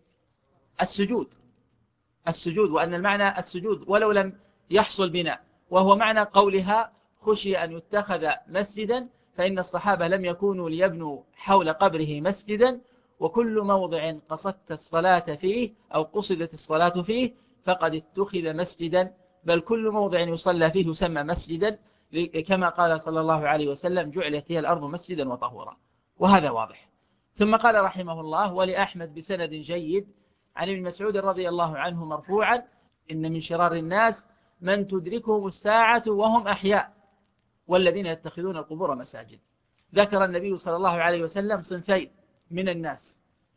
السجود، وأن المعنى السجود ولو لم يحصل بناء. وهو معنى قولها خشي أن يتخذ مسجدا، فإن الصحابة لم يكونوا ليبنوا حول قبره مسجدا، وكل موضع قصدت الصلاة فيه أو قصدت الصلاة فيه فقد اتخذ مسجدا، بل كل موضع يصلى فيه يسمى مسجدا، كما قال صلى الله عليه وسلم: جعلت هي الأرض مسجدا وطهورا. وهذا واضح. ثم قال رحمه الله: ولأحمد بسند جيد عن ابن مسعود رضي الله عنه مرفوعا: إن من شرار الناس من تدركهم الساعة وهم أحياء، والذين يتخذون القبور مساجد. ذكر النبي صلى الله عليه وسلم صنفين من الناس: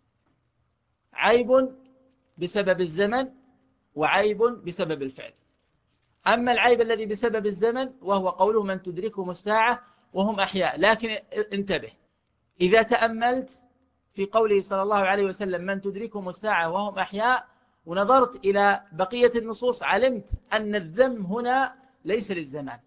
عيب بسبب الزمن، وعيب بسبب الفعل. أما العيب الذي بسبب الزمن وهو قوله من تدركهم الساعة وهم أحياء، لكن انتبه، إذا تأملت في قوله صلى الله عليه وسلم من تدركهم الساعة وهم أحياء، ونظرت إلى بقية النصوص، علمت أن الذم هنا ليس للزمان،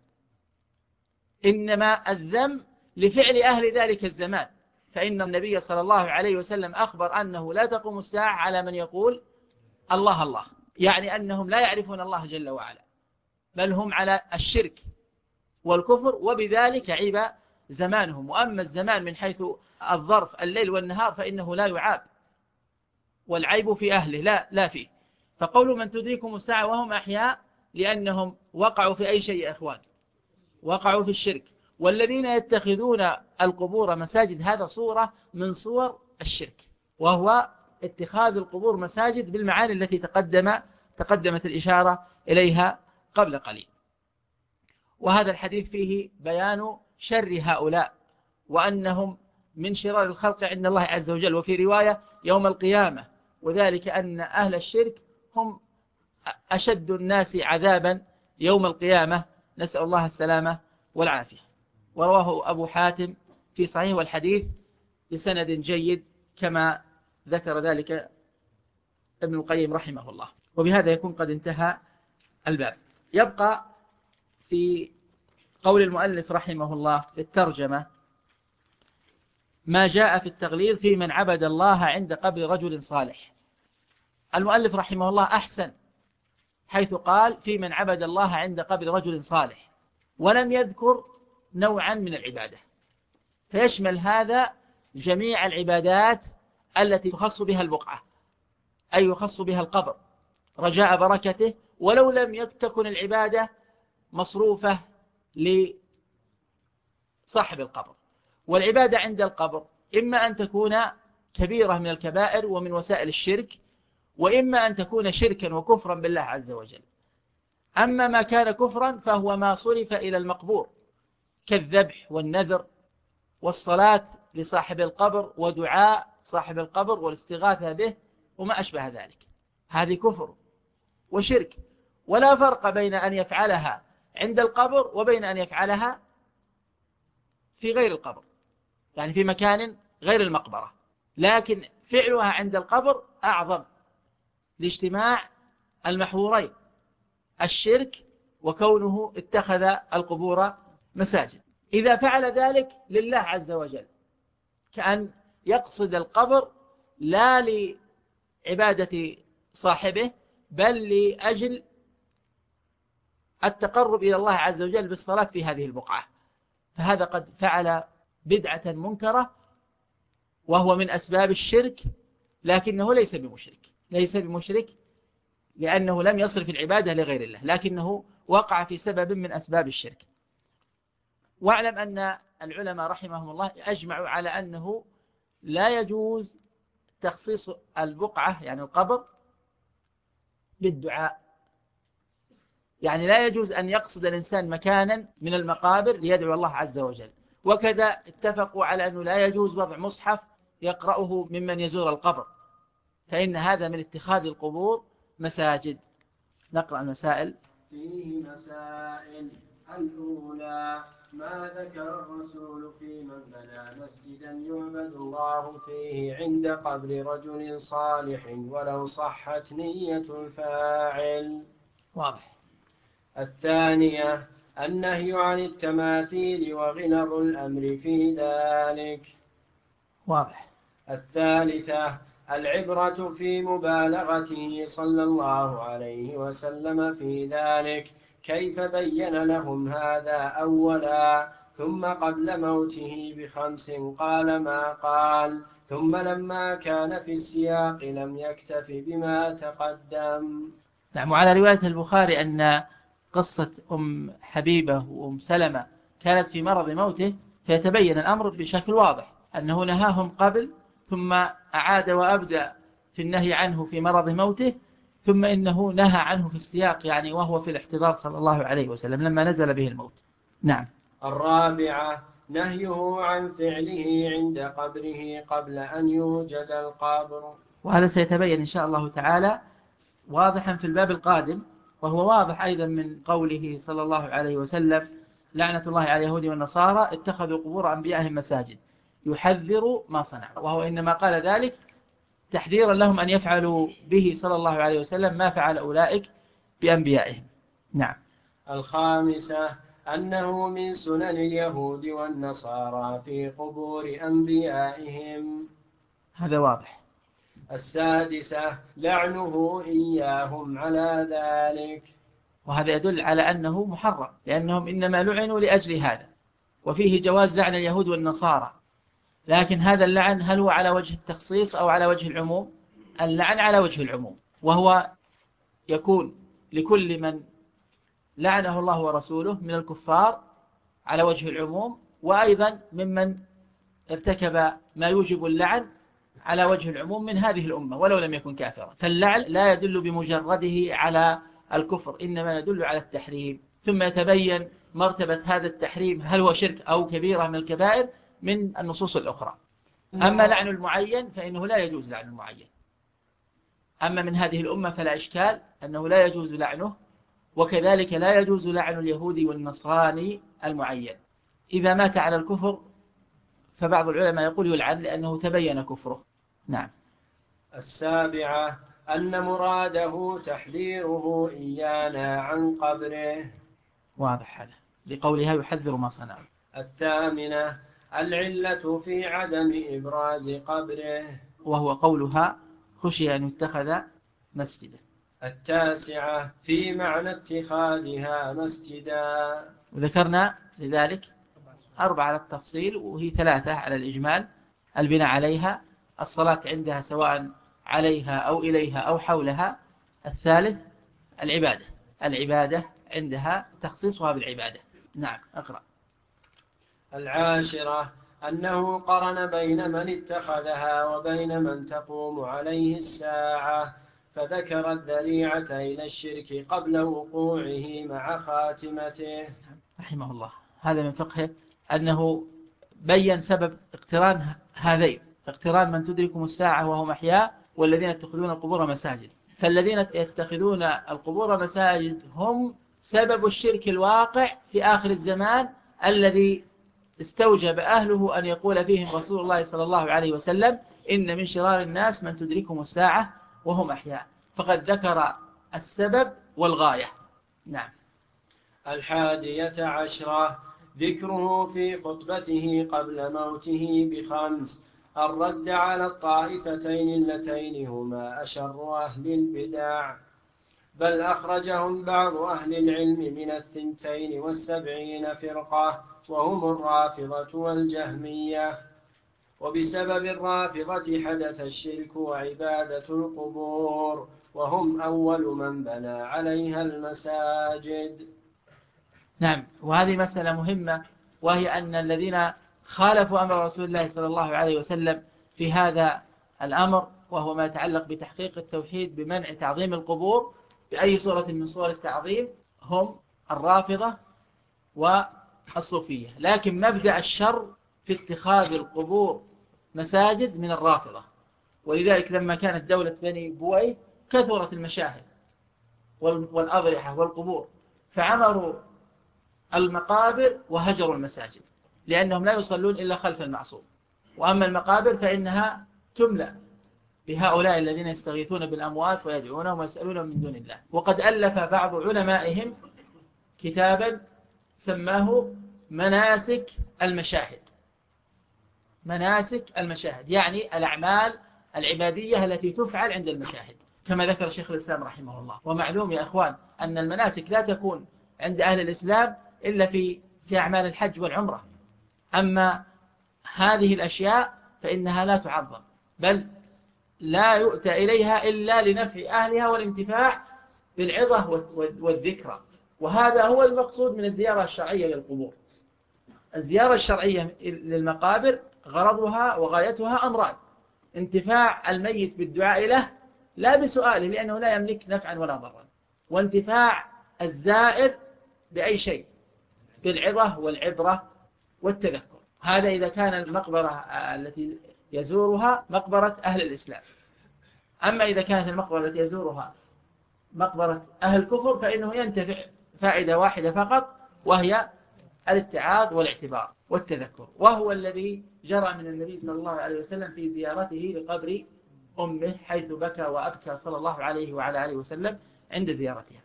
إنما الذم لفعل أهل ذلك الزمان. فإن النبي صلى الله عليه وسلم أخبر أنه لا تقوم الساعة على من يقول الله الله، يعني أنهم لا يعرفون الله جل وعلا، بل هم على الشرك والكفر، وبذلك عيب زمانهم. وأما الزمان من حيث الظرف الليل والنهار فإنه لا يعاب، والعيب في أهله لا فيه. فقول من تدركهم الساعة وهم أحياء لأنهم وقعوا في أي شيء يا إخوان؟ وقعوا في الشرك. والذين يتخذون القبور مساجد هذا صورة من صور الشرك، وهو اتخاذ القبور مساجد بالمعاني التي تقدمت الإشارة إليها قبل قليل. وهذا الحديث فيه بيان شر هؤلاء، وأنهم من شرار الخلق عند الله عز وجل، وفي رواية يوم القيامة، وذلك أن أهل الشرك هم أشد الناس عذابا يوم القيامة، نسأل الله السلامة والعافية. ورواه أبو حاتم في صحيح، والحديث بسند جيد كما ذكر ذلك ابن القيم رحمه الله. وبهذا يكون قد انتهى الباب. يبقى في قول المؤلف رحمه الله في الترجمة ما جاء في التغليظ في من عبد الله عند قبر رجل صالح. المؤلف رحمه الله أحسن حيث قال في من عبد الله عند قبر رجل صالح، ولم يذكر نوعا من العبادة، فيشمل هذا جميع العبادات التي تخص بها البقعة، أي يخص بها القبر رجاء بركته، ولو لم تكن العبادة مصروفة لصاحب القبر. والعبادة عند القبر إما أن تكون كبيرة من الكبائر ومن وسائل الشرك، وإما أن تكون شركا وكفرا بالله عز وجل. أما ما كان كفرا فهو ما صرف إلى المقبور كالذبح والنذر والصلاة لصاحب القبر ودعاء صاحب القبر والاستغاثة به وما أشبه ذلك، هذه كفر وشرك، ولا فرق بين أن يفعلها عند القبر وبين أن يفعلها في غير القبر، يعني في مكان غير المقبرة، لكن فعلها عند القبر أعظم لاجتماع المحورين، الشرك وكونه اتخذ القبور مساجد. إذا فعل ذلك لله عز وجل كأن يقصد القبر لا لعبادة صاحبه بل لأجل التقرب إلى الله عز وجل بالصلاة في هذه البقعة، فهذا قد فعل بدعة منكرة وهو من أسباب الشرك، لكنه ليس بمشرك لأنه لم يصرف العبادة لغير الله، لكنه وقع في سبب من أسباب الشرك. واعلم أن العلماء رحمهم الله أجمعوا على أنه لا يجوز تخصيص البقعة يعني القبر بالدعاء، يعني لا يجوز أن يقصد الإنسان مكانا من المقابر ليدعو الله عز وجل. وكذا اتفقوا على أنه لا يجوز وضع مصحف يقرأه ممن يزور القبر، فإن هذا من اتخاذ القبور مساجد. نقرأ المسائل. فيه مسائل. الأولى ما ذكر الرسول في من بنى مسجدا يعبد الله فيه عند قبر رجل صالح ولو صحت نية الفاعل. واضح. الثانية النهي عن التماثيل وغلظ الأمر في ذلك. واضح. الثالثة العبرة في مبالغته صلى الله عليه وسلم في ذلك، كيف بين لهم هذا أولا ثم قبل موته ب5 قال ما قال، ثم لما كان في السياق لم يكتف بما تقدم. نعم. وعلى رواية البخاري أن قصة أم حبيبة وأم سلمة كانت في مرض موته، فيتبين الأمر بشكل واضح أنه نهاهم قبل ثم أعاد وأبدأ في النهي عنه في مرض موته، ثم إنه نهى عنه في السياق يعني وهو في الاحتضار صلى الله عليه وسلم لما نزل به الموت. نعم. الرابعة نهيه عن فعله عند قبره قبل أن يوجد القبر. وهذا سيتبين إن شاء الله تعالى واضحا في الباب القادم، وهو واضح أيضا من قوله صلى الله عليه وسلم لعنة الله على اليهود والنصارى اتخذوا قبور أنبيائهم مساجد، يحذر ما صنعوا، وهو إنما قال ذلك تحذيرا لهم أن يفعلوا به صلى الله عليه وسلم ما فعل أولئك بأنبيائهم. نعم. الخامسة أنه من سنن اليهود والنصارى في قبور أنبيائهم. هذا واضح. السادسة لعنه إياهم على ذلك. وهذا يدل على أنه محرم، لأنهم إنما لعنوا لأجل هذا، وفيه جواز لعن اليهود والنصارى، لكن هذا اللعن هل هو على وجه التخصيص أو على وجه العموم؟ اللعن على وجه العموم، وهو يكون لكل من لعنه الله ورسوله من الكفار على وجه العموم، وأيضا ممن ارتكب ما يوجب اللعن على وجه العموم من هذه الأمة ولو لم يكن كافرا. فاللعن لا يدل بمجرده على الكفر، إنما يدل على التحريم، ثم يتبين مرتبة هذا التحريم هل هو شرك أو كبيرة من الكبائر من النصوص الأخرى. أما لعن المعين فإنه لا يجوز لعن المعين، أما من هذه الأمة فلا إشكال أنه لا يجوز لعنه، وكذلك لا يجوز لعن اليهودي والنصراني المعين. إذا مات على الكفر فبعض العلماء يقول يلعن لأنه تبين كفره. نعم. السابعة أن مراده تحذيره إيانا عن قبره. واضح هذا لقولها يحذر ما صنع. الثامنة العلة في عدم إبراز قبره، وهو قولها خشي أن يتخذ مسجدا. التاسعة في معنى اتخاذها مسجدا، وذكرنا لذلك 4 على التفصيل، وهي 3 على الإجمال: البناء عليها، الصلاة عندها سواء عليها أو إليها أو حولها، الثالث العبادة عندها تخصيصها بالعبادة. نعم. أقرأ. العاشرة أنه قرن بين من اتخذها وبين من تقوم عليه الساعة، فذكر الذريعة إلى الشرك قبل وقوعه مع خاتمته. رحمه الله. هذا من فقهه أنه بين سبب اقتران هذين، اقتران من تدركهم الساعة وهم أحياء والذين يتخذون القبور مساجد. فالذين يتخذون القبور مساجد هم سبب الشرك الواقع في آخر الزمان، الذي استوجب أهله أن يقول فيهم رسول الله صلى الله عليه وسلم إن من شرار الناس من تدركهم الساعة وهم أحياء، فقد ذكر السبب والغاية. نعم. 11 ذكره في خطبته قبل موته ب5 الرد على الطائفتين اللتين هما أشر أهل البدع، بل أخرجهم بعض أهل العلم من 72 فرقة وهم الرافضة والجهمية، وبسبب الرافضة حدث الشرك وعبادة القبور، وهم أول من بنى عليها المساجد. نعم. وهذه مسألة مهمة، وهي أن الذين خالفوا أمر رسول الله صلى الله عليه وسلم في هذا الأمر، وهو ما يتعلق بتحقيق التوحيد بمنع تعظيم القبور بأي صورة من صور التعظيم، هم الرافضة والصوفية. لكن مبدأ الشر في اتخاذ القبور مساجد من الرافضة، ولذلك لما كانت دولة بني بويه كثرت المشاهد والأضرحة والقبور، فعمروا المقابر وهجروا المساجد، لأنهم لا يصلون إلا خلف المعصوم. وأما المقابر فإنها تملأ بهؤلاء الذين يستغيثون بالأموات ويدعونهم ويسألونهم من دون الله. وقد ألف بعض علمائهم كتابا سماه مناسك المشاهد. مناسك المشاهد يعني الأعمال العبادية التي تفعل عند المشاهد، كما ذكر شيخ الإسلام رحمه الله. ومعلوم يا أخوان أن المناسك لا تكون عند أهل الإسلام إلا في أعمال الحج والعمرة. أما هذه الأشياء فإنها لا تعظم، بل لا يؤتى إليها إلا لنفع أهلها والانتفاع بالعظة والذكرى. وهذا هو المقصود من الزيارة الشرعية للقبور. الزيارة الشرعية للمقابر غرضها وغايتها أمران: انتفاع الميت بالدعاء له لا بسؤاله لأنه لا يملك نفعا ولا ضرا، وانتفاع الزائر بأي شيء، بالعظة والعبرة والتذكر. هذا إذا كان المقبرة التي يزورها مقبرة أهل الإسلام. أما إذا كانت المقبرة التي يزورها مقبرة أهل الكفر فإنه ينتفع فائدة واحدة فقط، وهي الاتعاظ والاعتبار والتذكر، وهو الذي جرى من النبي صلى الله عليه وسلم في زيارته لقبر أمه، حيث بكى وأبكى صلى الله عليه وعلى آله وسلم عند زيارتها.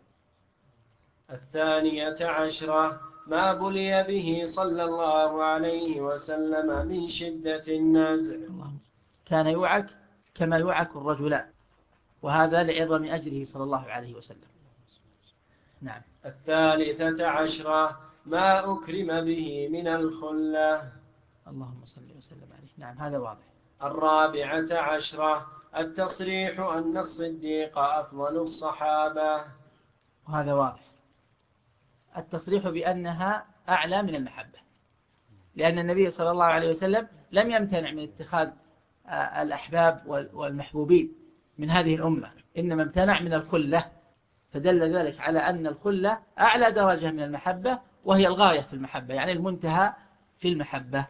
12 ما بلي به صلى الله عليه وسلم من شدة النزع. كان يوعك كما يوعك الرجلان، وهذا لعظم أجره صلى الله عليه وسلم. نعم. 13 ما أكرم به من الخلة. اللهم صل وسلم عليه. نعم هذا واضح. 14 التصريح أن الصديق أفضل الصحابة. وهذا واضح، التصريح بأنها أعلى من المحبة، لأن النبي صلى الله عليه وسلم لم يمتنع من اتخاذ الأحباب والمحبوبين من هذه الأمة، إنما امتنع من الخلة، فدل ذلك على أن الخلة أعلى درجة من المحبة، وهي الغاية في المحبة، يعني المنتهى في المحبة.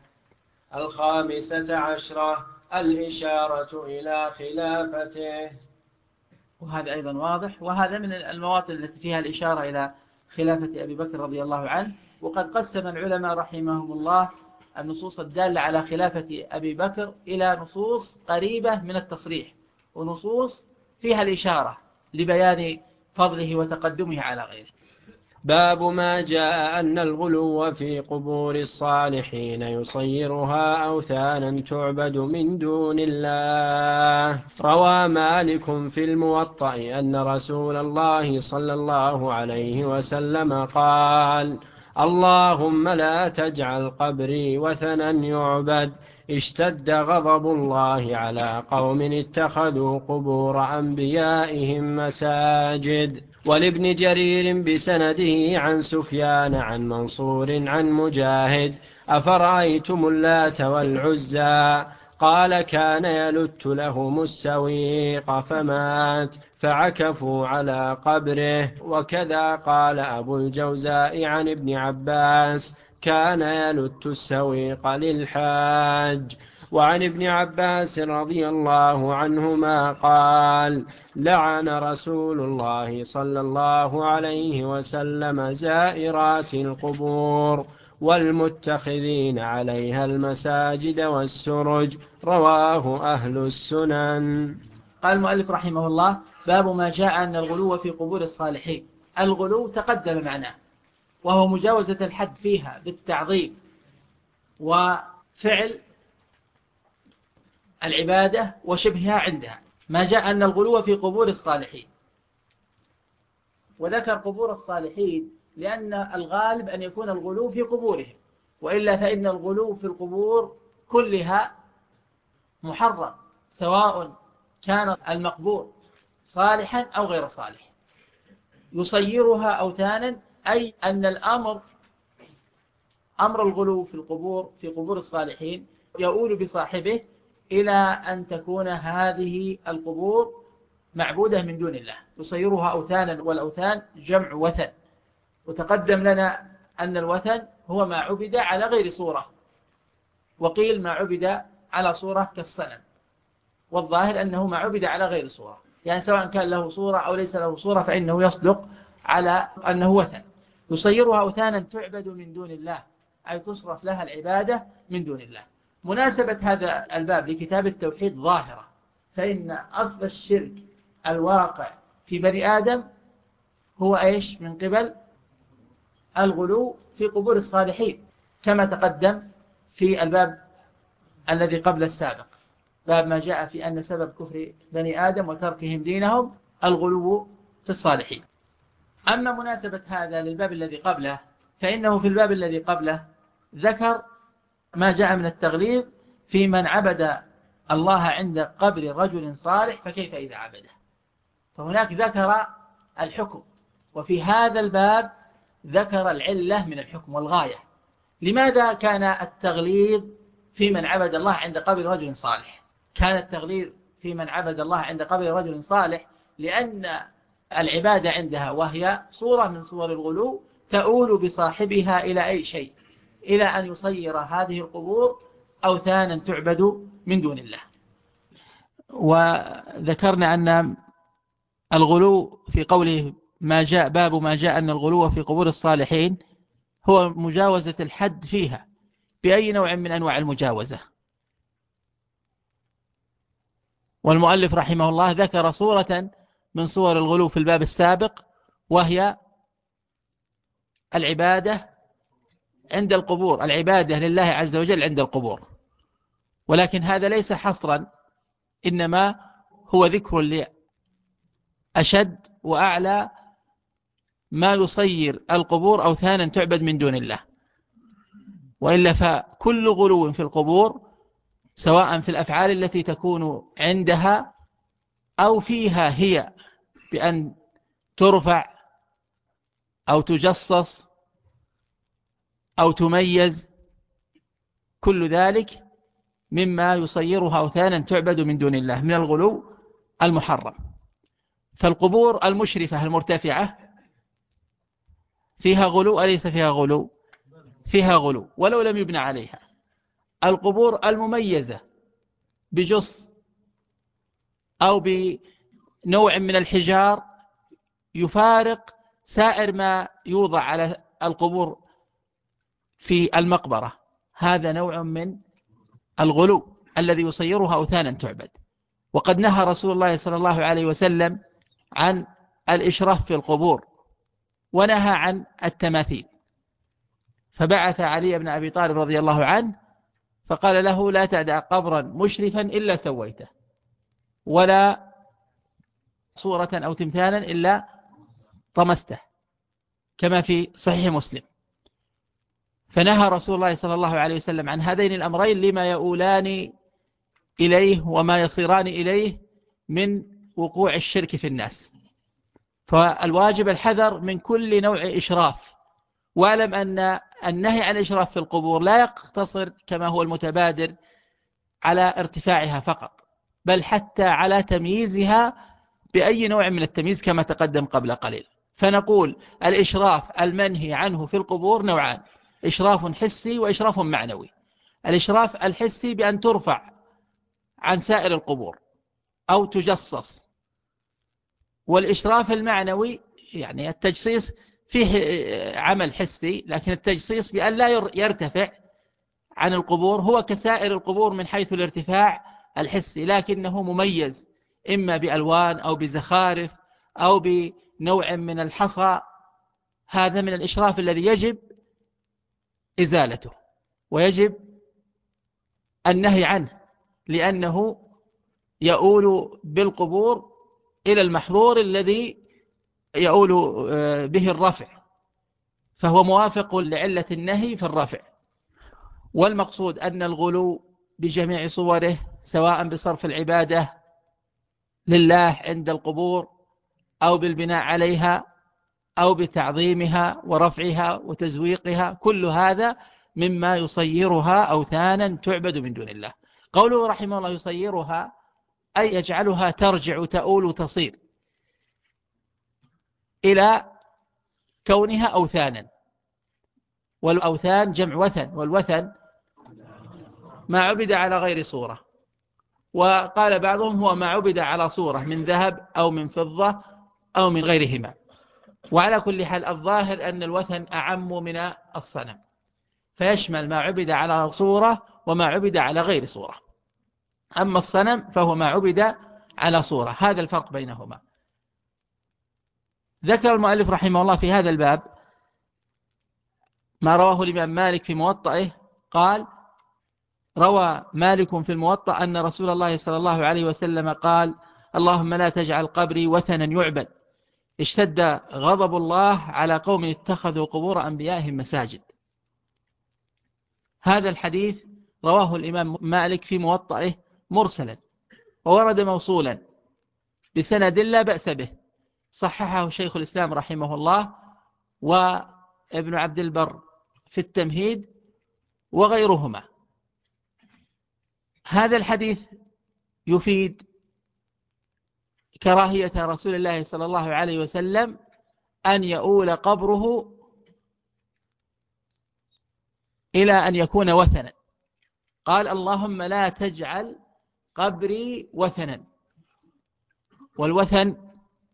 15 الإشارة إلى خلافته. وهذا أيضا واضح، وهذا من المواطن التي فيها الإشارة إلى خلافة أبي بكر رضي الله عنه. وقد قسم العلماء رحمهم الله النصوص الدالة على خلافة أبي بكر إلى نصوص قريبة من التصريح، ونصوص فيها الإشارة لبيان فضله وتقدمه على غيره. باب ما جاء أن الغلو في قبور الصالحين يصيرها أوثانا تعبد من دون الله. روى مالك في الموطأ أن رسول الله صلى الله عليه وسلم قال: اللهم لا تجعل قبري وثنا يعبد. اشتد غضب الله على قوم اتخذوا قبور أنبيائهم مساجد. ولابن جرير بسنده عن سفيان عن منصور عن مجاهد: أفرأيتم اللات والعزى؟ قال: كان يلت لهم السويق فمات فعكفوا على قبره. وكذا قال أبو الجوزاء عن ابن عباس: كان يلت السويق للحاج. وعن ابن عباس رضي الله عنهما قال: لعن رسول الله صلى الله عليه وسلم زائرات القبور والمتخذين عليها المساجد والسرج. رواه أهل السنن. قال المؤلف رحمه الله: باب ما جاء أن الغلو في قبور الصالحين. الغلو تقدم معناه، وهو مجاوزة الحد فيها بالتعظيم وفعل العبادة وشبهها عندها. ما جاء أن الغلو في قبور الصالحين، وذكر قبور الصالحين لأن الغالب أن يكون الغلو في قبورهم، وإلا فإن الغلو في القبور كلها محرم، سواء كان المقبور صالحا أو غير صالح. يصيرها أوثانا، أي أن أمر الغلو في قبور الصالحين يؤول بصاحبه إلى أن تكون هذه القبور معبودة من دون الله، يصيرها أوثانا، والأوثان جمع وثن. وتقدم لنا أن الوثن هو ما عبد على غير صورة، وقيل ما عبد على صورة كالصنم، والظاهر أنه ما عبد على غير صورة، يعني سواء كان له صورة أو ليس له صورة فإنه يصدق على أنه وثن. يصيرها أوثانا تعبد من دون الله، أي تصرف لها العبادة من دون الله. مناسبة هذا الباب لكتاب التوحيد ظاهرة، فإن أصل الشرك الواقع في بني آدم هو إيش؟ من قبل الغلو في قبور الصالحين، كما تقدم في الباب الذي قبل السابق، باب ما جاء في أن سبب كفر بني آدم وتركهم دينهم الغلو في الصالحين. أما مناسبة هذا للباب الذي قبله، فإنه في الباب الذي قبله ذكر ما جاء من التغليظ في من عبد الله عند قبر رجل صالح فكيف إذا عبده. فهناك ذكر الحكم، وفي هذا الباب ذكر العلة من الحكم والغاية. لماذا كان التغليظ في من عبد الله عند قبر رجل صالح؟ كان التغليظ في من عبد الله عند قبر رجل صالح لأن العبادة عندها، وهي صورة من صور الغلو، تؤول بصاحبها إلى أي شيء، إلى أن يصير هذه القبور أوثانا تعبد من دون الله. وذكرنا أن الغلو في قوله ما جاء باب ما جاء أن الغلو في قبور الصالحين هو مجاوزة الحد فيها بأي نوع من أنواع المجاوزة. والمؤلف رحمه الله ذكر صورة من صور الغلو في الباب السابق، وهي العبادة عند القبور، العبادة لله عز وجل عند القبور. ولكن هذا ليس حصرا، إنما هو ذكر لأشد وأعلى ما يصير القبور أوثانا تعبد من دون الله. وإلا فكل غلو في القبور، سواء في الأفعال التي تكون عندها أو فيها هي، بأن ترفع أو تجصص أو تميز، كل ذلك مما يصيرها أوثانا تعبد من دون الله من الغلو المحرم. فالقبور المشرفة المرتفعة فيها غلو أليس فيها غلو؟ فيها غلو ولو لم يبنى عليها. القبور المميزة بجص أو بنوع من الحجار يفارق سائر ما يوضع على القبور في المقبرة، هذا نوع من الغلو الذي يصيرها أوثانا تعبد. وقد نهى رسول الله صلى الله عليه وسلم عن الإشراف في القبور، ونهى عن التماثيل. فبعث علي بن أبي طالب رضي الله عنه فقال له لا تدع قبرا مشرفا إلا سويته، ولا صورة أو تمثالا إلا طمسته، كما في صحيح مسلم. فنهى رسول الله صلى الله عليه وسلم عن هذين الأمرين لما يؤولان إليه وما يصيران إليه من وقوع الشرك في الناس. فالواجب الحذر من كل نوع إشراف. واعلم أن النهي عن الإشراف في القبور لا يقتصر كما هو المتبادر على ارتفاعها فقط، بل حتى على تمييزها بأي نوع من التمييز كما تقدم قبل قليل. فنقول الإشراف المنهي عنه في القبور نوعان: إشراف حسي وإشراف معنوي. الإشراف الحسي بأن ترفع عن سائر القبور أو تجصص، والإشراف المعنوي يعني التجصيص فيه عمل حسي، لكن التجصيص بأن لا يرتفع عن القبور هو كسائر القبور من حيث الارتفاع الحسي، لكنه مميز إما بألوان أو بزخارف أو بنوع من الحصى. هذا من الإشراف الذي يجب إزالته ويجب النهي عنه، لأنه يؤول بالقبور إلى المحظور الذي يؤول به الرفع، فهو موافق لعلة النهي في الرفع. والمقصود أن الغلو بجميع صوره، سواء بصرف العبادة لله عند القبور أو بالبناء عليها أو بتعظيمها ورفعها وتزويقها، كل هذا مما يصيرها أوثانا تعبد من دون الله. قوله رحمه الله يصيرها أي يجعلها ترجع تؤول تصير إلى كونها أوثانا، والأوثان جمع وثن، والوثن ما عبد على غير صورة. وقال بعضهم هو ما عبد على صورة من ذهب أو من فضة أو من غيرهما. وعلى كل حال الظاهر أن الوثن أعم من الصنم، فيشمل ما عبد على صورة وما عبد على غير صورة. أما الصنم فهو ما عبد على صورة، هذا الفرق بينهما. ذكر المؤلف رحمه الله في هذا الباب ما رواه الإمام مالك في موطئه، قال: روى مالك في الموطأ أن رسول الله صلى الله عليه وسلم قال: اللهم لا تجعل قبري وثنا يعبد، اشتد غضب الله على قوم اتخذوا قبور أنبيائهم مساجد. هذا الحديث رواه الإمام مالك في موطئه مرسلا، وورد موصولا بسند لا بأس به، صححه شيخ الإسلام رحمه الله وابن عبد البر في التمهيد وغيرهما. هذا الحديث يفيد كراهية رسول الله صلى الله عليه وسلم أن يؤول قبره إلى أن يكون وثنا. قال: اللهم لا تجعل قبري وثنا. والوثن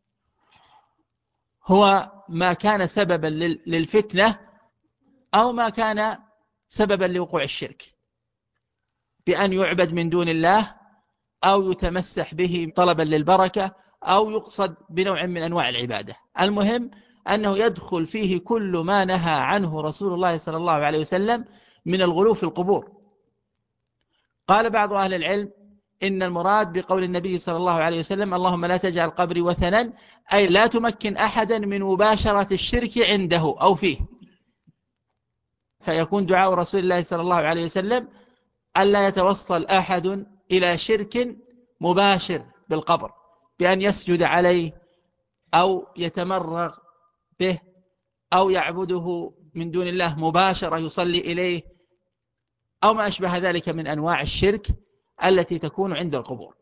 هو ما كان سببا للفتنة أو ما كان سببا لوقوع الشرك، بأن يعبد من دون الله أو يتمسح به طلبا للبركة أو يقصد بنوع من أنواع العبادة. المهم أنه يدخل فيه كل ما نهى عنه رسول الله صلى الله عليه وسلم من الغلو في القبور. قال بعض أهل العلم إن المراد بقول النبي صلى الله عليه وسلم: اللهم لا تجعل قبري وثنا، أي لا تمكن أحدا من مباشرة الشرك عنده أو فيه. فيكون دعاء رسول الله صلى الله عليه وسلم ألا يتوصل أحد إلى شرك مباشر بالقبر بأن يسجد عليه أو يتمرغ به أو يعبده من دون الله مباشرة، يصلي إليه أو ما أشبه ذلك من أنواع الشرك التي تكون عند القبور.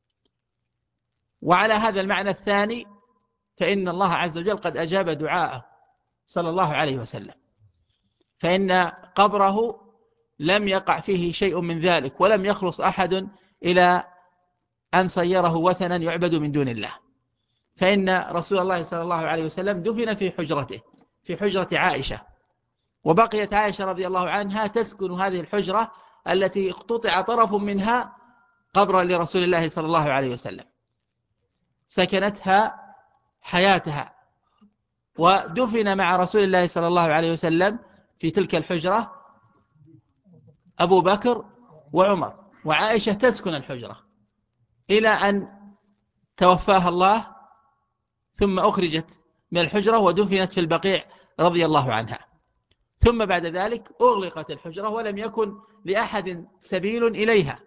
وعلى هذا المعنى الثاني فإن الله عز وجل قد أجاب دعاءه صلى الله عليه وسلم، فإن قبره لم يقع فيه شيء من ذلك، ولم يخلص أحد إلى أن صيره وثنا يعبد من دون الله. فإن رسول الله صلى الله عليه وسلم دفن في حجرته، في حجرة عائشة، وبقيت عائشة رضي الله عنها تسكن هذه الحجرة التي اقتطع طرف منها قبرا لرسول الله صلى الله عليه وسلم، سكنتها حياتها، ودفن مع رسول الله صلى الله عليه وسلم في تلك الحجرة أبو بكر وعمر، وعائشة تسكن الحجرة إلى أن توفاها الله، ثم أخرجت من الحجرة ودفنت في البقيع رضي الله عنها. ثم بعد ذلك أغلقت الحجرة ولم يكن لأحد سبيل إليها.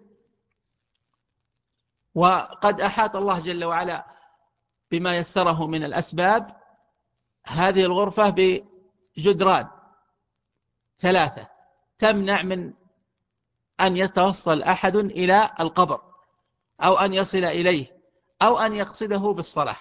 وقد أحاط الله جل وعلا بما يسره من الأسباب هذه الغرفة بجدران 3 تمنع من أن يتوصل أحد إلى القبر أو أن يصل إليه أو أن يقصده بالصلاة.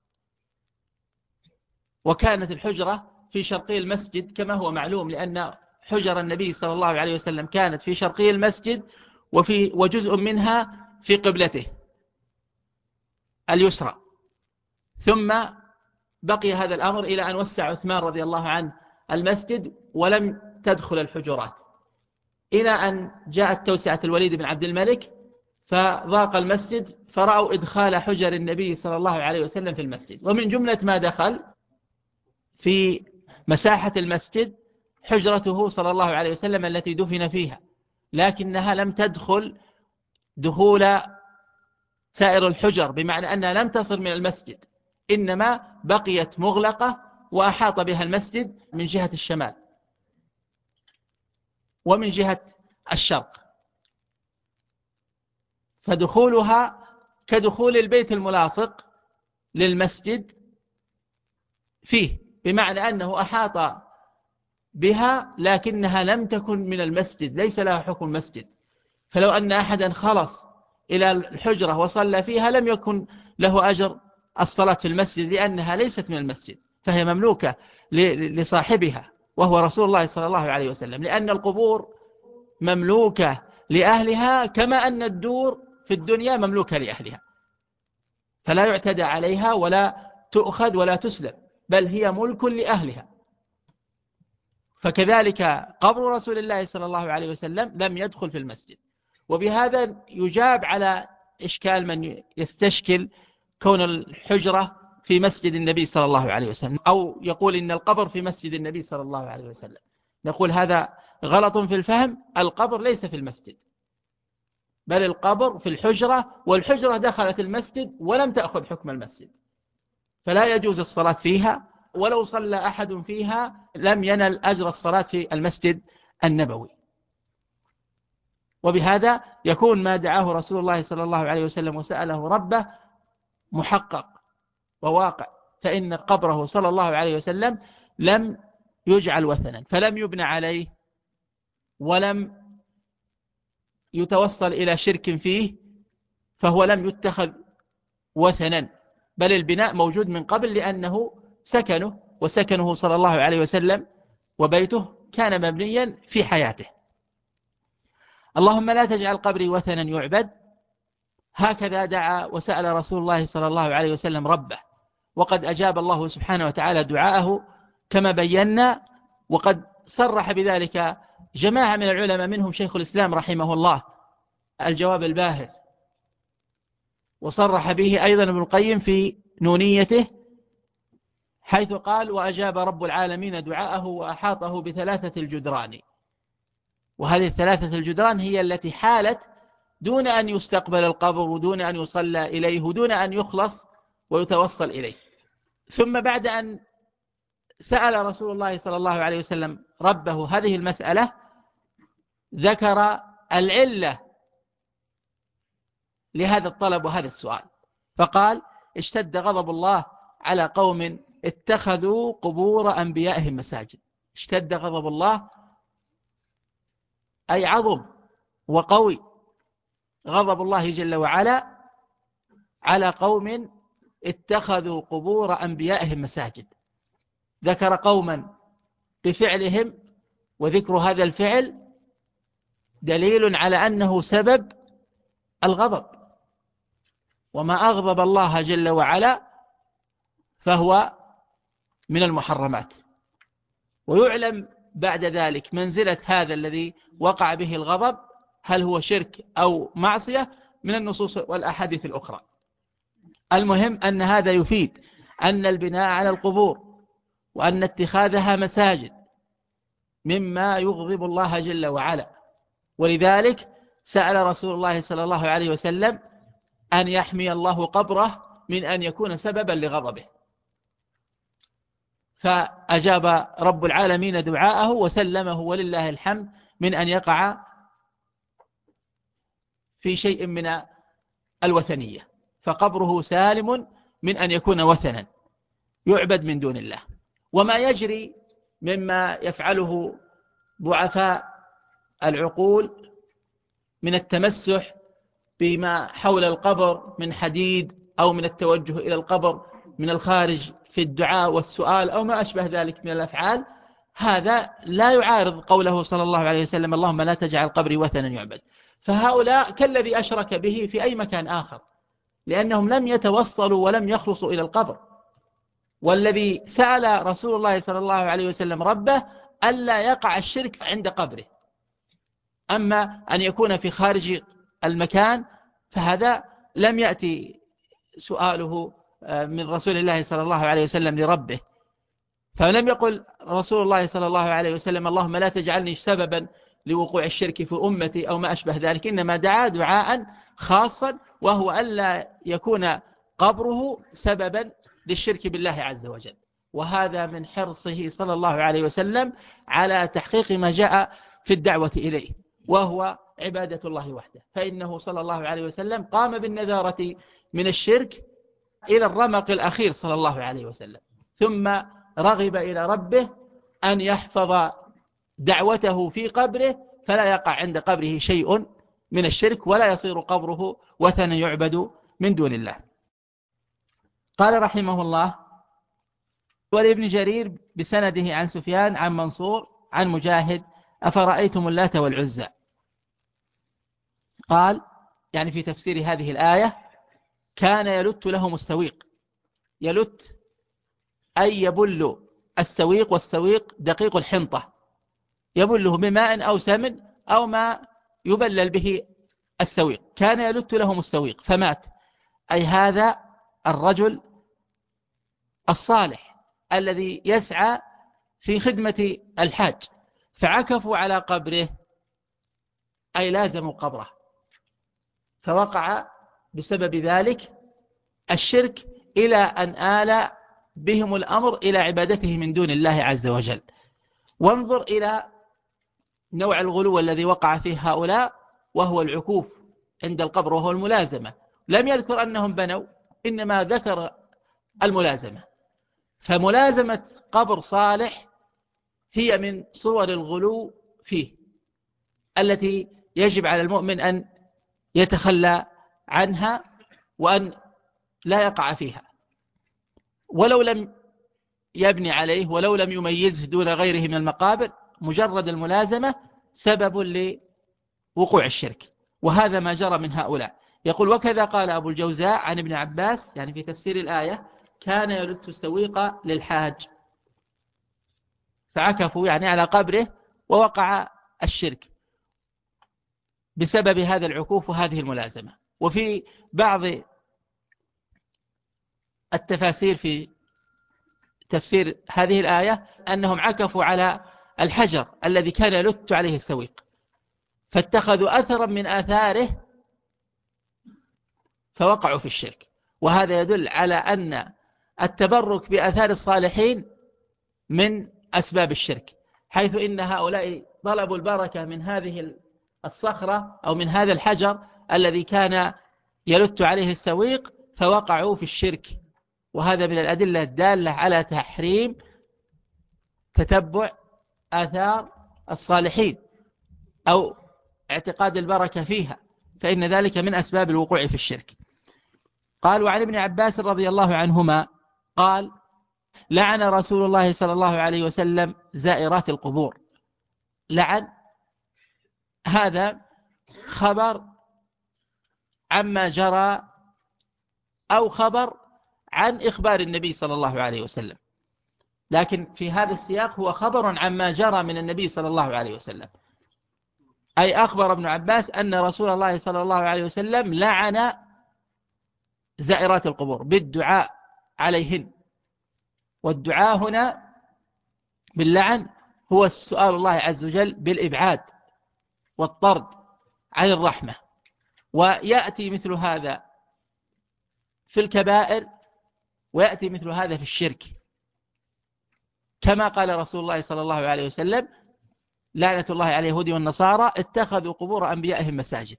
وكانت الحجرة في شرقي المسجد كما هو معلوم، لأن حجر النبي صلى الله عليه وسلم كانت في شرقي المسجد وجزء منها في قبلته اليسرى. ثم بقي هذا الأمر إلى أن وسع عثمان رضي الله عنه المسجد ولم تدخل الحجرات، إلى أن جاءت توسعة الوليد بن عبد الملك فضاق المسجد، فرأوا إدخال حجر النبي صلى الله عليه وسلم في المسجد. ومن جملة ما دخل في مساحة المسجد حجرته صلى الله عليه وسلم التي دفن فيها، لكنها لم تدخل دخول سائر الحجر، بمعنى أنها لم تصل من المسجد، إنما بقيت مغلقة وأحاط بها المسجد من جهة الشمال ومن جهة الشرق، فدخولها كدخول البيت الملاصق للمسجد فيه، بمعنى أنه أحاط بها لكنها لم تكن من المسجد، ليس لها حكم مسجد، فلو أن أحدا خلص إلى الحجرة وصلى فيها لم يكن له أجر الصلاة في المسجد، لأنها ليست من المسجد، فهي مملوكة لصاحبها وهو رسول الله صلى الله عليه وسلم، لأن القبور مملوكة لأهلها كما أن الدور في الدنيا مملوكة لأهلها، فلا يعتدى عليها ولا تؤخذ ولا تسلب، بل هي ملك لأهلها. فكذلك قبر رسول الله صلى الله عليه وسلم لم يدخل في المسجد. وبهذا يجاب على إشكال من يستشكل كون الحجرة في مسجد النبي صلى الله عليه وسلم، أو يقول إن القبر في مسجد النبي صلى الله عليه وسلم. نقول هذا غلط في الفهم، القبر ليس في المسجد، بل القبر في الحجرة، والحجرة دخلت المسجد ولم تأخذ حكم المسجد، فلا يجوز الصلاة فيها، ولو صلى أحد فيها لم ينل أجر الصلاة في المسجد النبوي. وبهذا يكون ما دعاه رسول الله صلى الله عليه وسلم وسأله ربه محقق وواقع، فإن قبره صلى الله عليه وسلم لم يجعل وثنا، فلم يبنى عليه ولم يتوصل إلى شرك فيه، فهو لم يتخذ وثنا، بل البناء موجود من قبل، لأنه سكنه وسكنه صلى الله عليه وسلم وبيته كان مبنيا في حياته. اللهم لا تجعل قبري وثنا يعبد، هكذا دعا وسأل رسول الله صلى الله عليه وسلم ربه، وقد أجاب الله سبحانه وتعالى دعاءه كما بينا، وقد صرح بذلك جماعة من العلماء منهم شيخ الإسلام رحمه الله الجواب الباهر، وصرح به أيضا ابن القيم في نونيته، حيث قال وأجاب رب العالمين دعاءه وأحاطه بثلاثة الجدران. وهذه الثلاثة الجدران هي التي حالت دون أن يستقبل القبر ودون أن يصلى إليه ودون أن يخلص ويتوصل إليه. ثم بعد أن سأل رسول الله صلى الله عليه وسلم ربه هذه المسألة، ذكر العلة لهذا الطلب وهذا السؤال، فقال اشتد غضب الله على قوم اتخذوا قبور أنبيائهم مساجد. اشتد غضب الله أي عظم وقوي غضب الله جل وعلا على قوم اتخذوا قبور أنبيائهم مساجد. ذكر قوما بفعلهم، وذكر هذا الفعل دليل على أنه سبب الغضب، وما أغضب الله جل وعلا فهو من المحرمات. ويعلم بعد ذلك منزلة هذا الذي وقع به الغضب، هل هو شرك أو معصية، من النصوص والأحاديث الأخرى. المهم أن هذا يفيد أن البناء على القبور وأن اتخاذها مساجد مما يغضب الله جل وعلا، ولذلك سأل رسول الله صلى الله عليه وسلم أن يحمي الله قبره من أن يكون سببا لغضبه، فأجاب رب العالمين دعاءه وسلمه ولله الحمد من أن يقع في شيء من الوثنية، فقبره سالم من أن يكون وثنا يعبد من دون الله. وما يجري مما يفعله ضعفاء العقول من التمسح بما حول القبر من حديد أو من التوجه إلى القبر من الخارج في الدعاء والسؤال أو ما أشبه ذلك من الأفعال، هذا لا يعارض قوله صلى الله عليه وسلم اللهم لا تجعل قبري وثنا يعبد. فهؤلاء كالذي أشرك به في أي مكان آخر، لأنهم لم يتوصلوا ولم يخلصوا إلى القبر. والذي سأل رسول الله صلى الله عليه وسلم ربه ألا يقع الشرك عند قبره، أما أن يكون في خارج المكان فهذا لم يأتي سؤاله من رسول الله صلى الله عليه وسلم لربه. فلم يقل رسول الله صلى الله عليه وسلم اللهم لا تجعلني سببا لوقوع الشرك في أمتي أو ما أشبه ذلك، إنما دعا دعاء خاصا وهو ألا يكون قبره سببا للشرك بالله عز وجل. وهذا من حرصه صلى الله عليه وسلم على تحقيق ما جاء في الدعوة إليه، وهو عبادة الله وحده. فإنه صلى الله عليه وسلم قام بالنذارة من الشرك إلى الرمق الأخير صلى الله عليه وسلم، ثم رغب إلى ربه أن يحفظ دعوته في قبره فلا يقع عند قبره شيء من الشرك، ولا يصير قبره وثنا يعبد من دون الله. قال رحمه الله: ولابن جرير بسنده عن سفيان عن منصور عن مجاهد: أفرأيتم اللات والعزى. قال يعني في تفسير هذه الآية: كان يلت لهم السويق. يلت أي يبل السويق، والسويق دقيق الحنطة، يبله بماء أو سمن أو ما يبلل به السويق. كان يلت لهم السويق فمات، أي هذا الرجل الصالح الذي يسعى في خدمة الحاج، فعكفوا على قبره أي لازموا قبره، فوقع بسبب ذلك الشرك إلى أن آل بهم الأمر إلى عبادته من دون الله عز وجل. وانظر إلى نوع الغلو الذي وقع فيه هؤلاء، وهو العكوف عند القبر، وهو الملازمة. لم يذكر أنهم بنوا، إنما ذكر الملازمة. فملازمة قبر صالح هي من صور الغلو فيه، التي يجب على المؤمن أن يتخلى عنها وأن لا يقع فيها، ولو لم يبني عليه ولو لم يميزه دون غيره من المقابر. مجرد الملازمة سبب لوقوع الشرك، وهذا ما جرى من هؤلاء. يقول: وكذا قال أبو الجوزاء عن ابن عباس، يعني في تفسير الآية: كان يلت السويق للحاج، فعكفوا يعني على قبره، ووقع الشرك بسبب هذا العكوف وهذه الملازمة. وفي بعض التفاسير في تفسير هذه الآية أنهم عكفوا على الحجر الذي كان يلت عليه السويق، فاتخذوا أثرا من آثاره فوقعوا في الشرك. وهذا يدل على أن التبرك بآثار الصالحين من أسباب الشرك، حيث إن هؤلاء طلبوا البركة من هذه الصخرة أو من هذا الحجر الذي كان يلت عليه السويق، فوقعوا في الشرك. وهذا من الأدلة الدالة على تحريم تتبع آثار الصالحين أو اعتقاد البركة فيها، فإن ذلك من أسباب الوقوع في الشرك. قال: وعن ابن عباس رضي الله عنهما قال: لعن رسول الله صلى الله عليه وسلم زائرات القبور. لعن هذا خبر عما جرى أو خبر عن إخبار النبي صلى الله عليه وسلم، لكن في هذا السياق هو خبر عما جرى من النبي صلى الله عليه وسلم. أي أخبر ابن عباس أن رسول الله صلى الله عليه وسلم لعن زائرات القبور بالدعاء عليهن. والدعاء هنا باللعن هو السؤال الله عز وجل بالإبعاد والطرد عن الرحمة. ويأتي مثل هذا في الكبائر، ويأتي مثل هذا في الشرك، كما قال رسول الله صلى الله عليه وسلم: لعنة الله على اليهود والنصارى اتخذوا قبور أنبيائهم مساجد.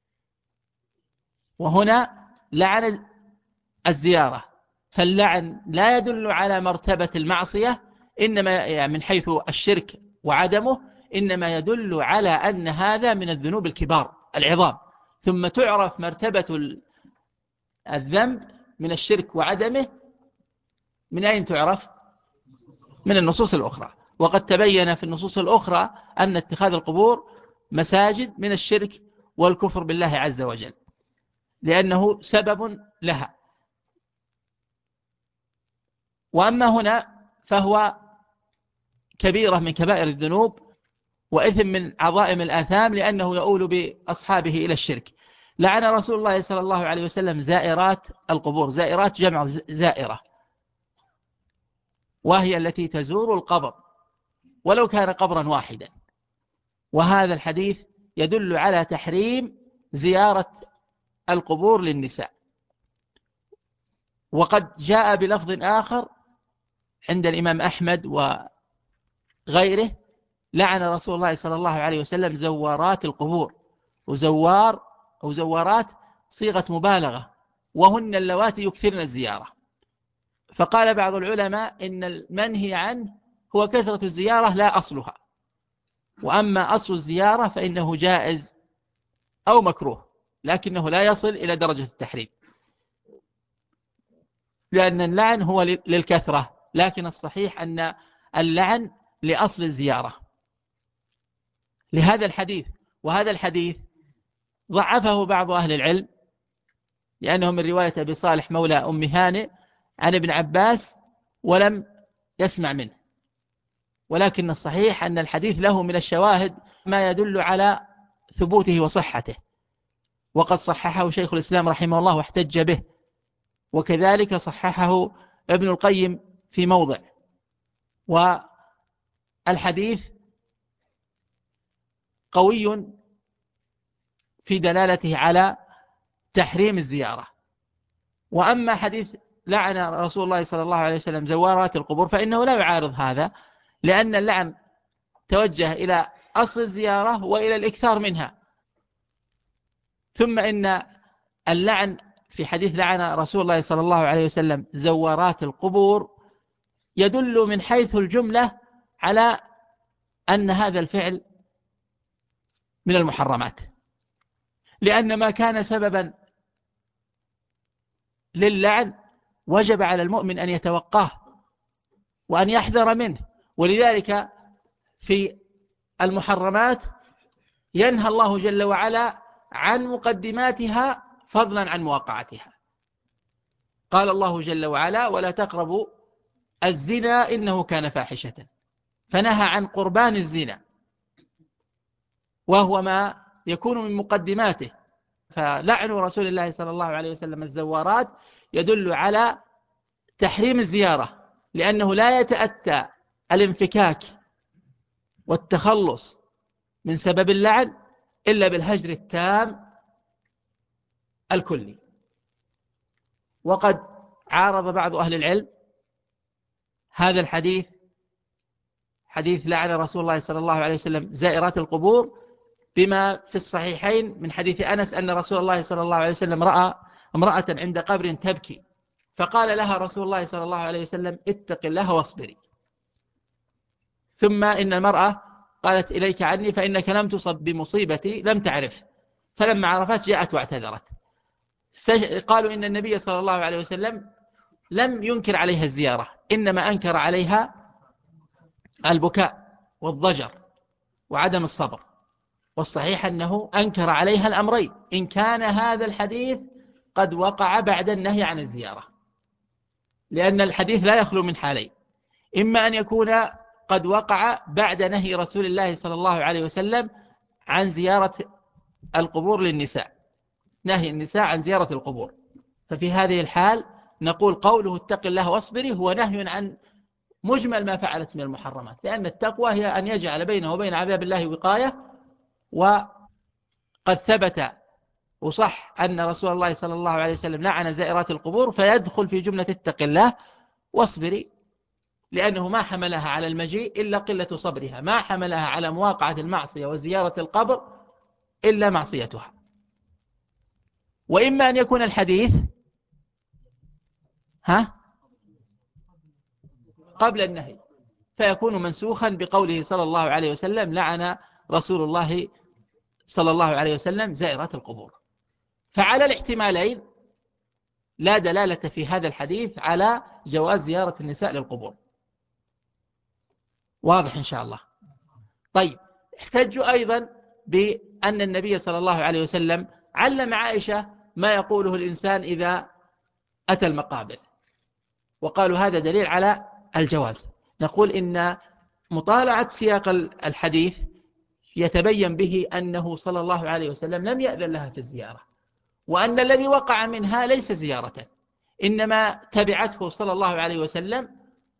وهنا لعن الزيارة، فاللعن لا يدل على مرتبة المعصية إنما من حيث الشرك وعدمه، إنما يدل على أن هذا من الذنوب الكبار العظام. ثم تعرف مرتبة الذنب من الشرك وعدمه من أين تعرف؟ من النصوص الأخرى. وقد تبين في النصوص الأخرى أن اتخاذ القبور مساجد من الشرك والكفر بالله عز وجل، لأنه سبب لها. وأما هنا فهو كبيرة من كبائر الذنوب وإثم من عظائم الآثام، لأنه يؤول بأصحابه إلى الشرك. لعن رسول الله صلى الله عليه وسلم زائرات القبور. زائرات جمع زائرة، وهي التي تزور القبر ولو كان قبرا واحدا. وهذا الحديث يدل على تحريم زيارة القبور للنساء. وقد جاء بلفظ آخر عند الإمام أحمد وغيره: لعن رسول الله صلى الله عليه وسلم زوارات القبور. وزوار أو زوارات صيغة مبالغة، وهن اللواتي يكثرن الزيارة. فقال بعض العلماء إن المنهي عنه هو كثرة الزيارة لا أصلها، وأما أصل الزيارة فإنه جائز أو مكروه، لكنه لا يصل إلى درجة التحريم، لأن اللعن هو للكثرة، لكن الصحيح أن اللعن لأصل الزيارة لهذا الحديث. وهذا الحديث ضعفه بعض أهل العلم، لأنه من رواية أبي صالح مولى أم هانئ عن ابن عباس ولم يسمع منه، ولكن الصحيح أن الحديث له من الشواهد ما يدل على ثبوته وصحته، وقد صححه شيخ الإسلام رحمه الله واحتج به، وكذلك صححه ابن القيم في موضع. والحديث قوي في دلالته على تحريم الزيارة. وأما حديث لعن رسول الله صلى الله عليه وسلم زوارات القبور فإنه لا يعارض هذا، لأن اللعن توجه إلى أصل الزيارة وإلى الإكثار منها. ثم إن اللعن في حديث لعن رسول الله صلى الله عليه وسلم زوارات القبور يدل من حيث الجملة على أن هذا الفعل من المحرمات، لأن ما كان سببا للعن وجب على المؤمن أن يتوقاه وأن يحذر منه. ولذلك في المحرمات ينهى الله جل وعلا عن مقدماتها فضلا عن مواقعتها. قال الله جل وعلا: ولا تقربوا الزنا إنه كان فاحشة، فنهى عن قربان الزنا وهو ما يكون من مقدماته. فلعن رسول الله صلى الله عليه وسلم الزوارات يدل على تحريم الزيارة، لأنه لا يتأتى الانفكاك والتخلص من سبب اللعن إلا بالهجر التام الكلي. وقد عارض بعض أهل العلم هذا الحديث، حديث لعن رسول الله صلى الله عليه وسلم زائرات القبور، بما في الصحيحين من حديث أنس أن رسول الله صلى الله عليه وسلم رأى امرأة عند قبر تبكي، فقال لها رسول الله صلى الله عليه وسلم: اتق الله واصبري. ثم إن المرأة قالت: إليك عني فإنك لم تصب بمصيبتي لم تعرف، فلما عرفت جاءت واعتذرت. قالوا إن النبي صلى الله عليه وسلم لم ينكر عليها الزيارة، إنما أنكر عليها البكاء والضجر وعدم الصبر. والصحيح أنه أنكر عليها الأمرين، إن كان هذا الحديث قد وقع بعد النهي عن الزيارة، لأن الحديث لا يخلو من حالين: إما أن يكون قد وقع بعد نهي رسول الله صلى الله عليه وسلم عن زيارة القبور للنساء، نهي النساء عن زيارة القبور، ففي هذه الحال نقول قوله اتق الله واصبري هو نهي عن مجمل ما فعلت من المحرمات، لأن التقوى هي أن يجعل بينه وبين عذاب الله وقاية. وقد ثبت وصح أن رسول الله صلى الله عليه وسلم لعن زائرات القبور، فيدخل في جملة اتق الله واصبري، لأنه ما حملها على المجيء إلا قلة صبرها، ما حملها على مواقعة المعصية وزيارة القبر إلا معصيتها. وإما أن يكون الحديث قبل النهي فيكون منسوخا بقوله صلى الله عليه وسلم: لعن رسول الله صلى الله عليه وسلم زائرات القبور. فعلى الاحتمالين لا دلالة في هذا الحديث على جواز زيارة النساء للقبور. واضح إن شاء الله. طيب، احتجوا أيضا بأن النبي صلى الله عليه وسلم علم عائشة ما يقوله الإنسان إذا أتى المقابر، وقالوا هذا دليل على الجواز. نقول إن مطالعة سياق الحديث يتبين به أنه صلى الله عليه وسلم لم يأذن لها في الزيارة، وأن الذي وقع منها ليس زيارة، إنما تبعته صلى الله عليه وسلم،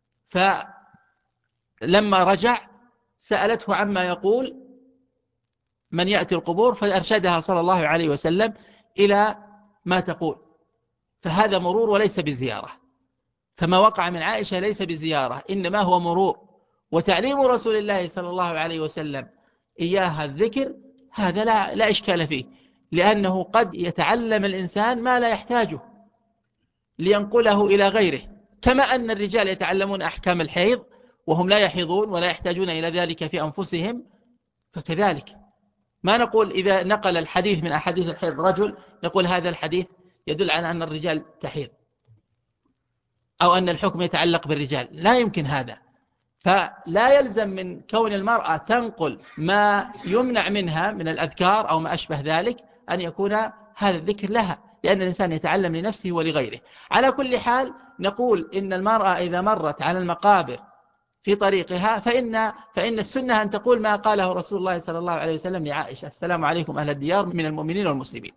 فلما رجع سألته عما يقول من يأتي القبور، فأرشدها صلى الله عليه وسلم إلى ما تقول، فهذا مرور وليس بزيارة. فما وقع من عائشة ليس بزيارة، إنما هو مرور. وتعليم رسول الله صلى الله عليه وسلم إياها الذكر هذا لا إشكال فيه، لأنه قد يتعلم الإنسان ما لا يحتاجه لينقله إلى غيره، كما أن الرجال يتعلمون أحكام الحيض وهم لا يحيضون ولا يحتاجون إلى ذلك في أنفسهم، فكذلك ما نقول إذا نقل الحديث من أحاديث الحيض رجل نقول هذا الحديث يدل على أن الرجال تحيض أو أن الحكم يتعلق بالرجال، لا يمكن هذا. فلا يلزم من كون المرأة تنقل ما يمنع منها من الأذكار أو ما أشبه ذلك أن يكون هذا الذكر لها، لأن الإنسان يتعلم لنفسه ولغيره. على كل حال نقول إن المرأة إذا مرت على المقابر في طريقها فإن السنة أن تقول ما قاله رسول الله صلى الله عليه وسلم لعائشة: السلام عليكم أهل الديار من المؤمنين والمسلمين.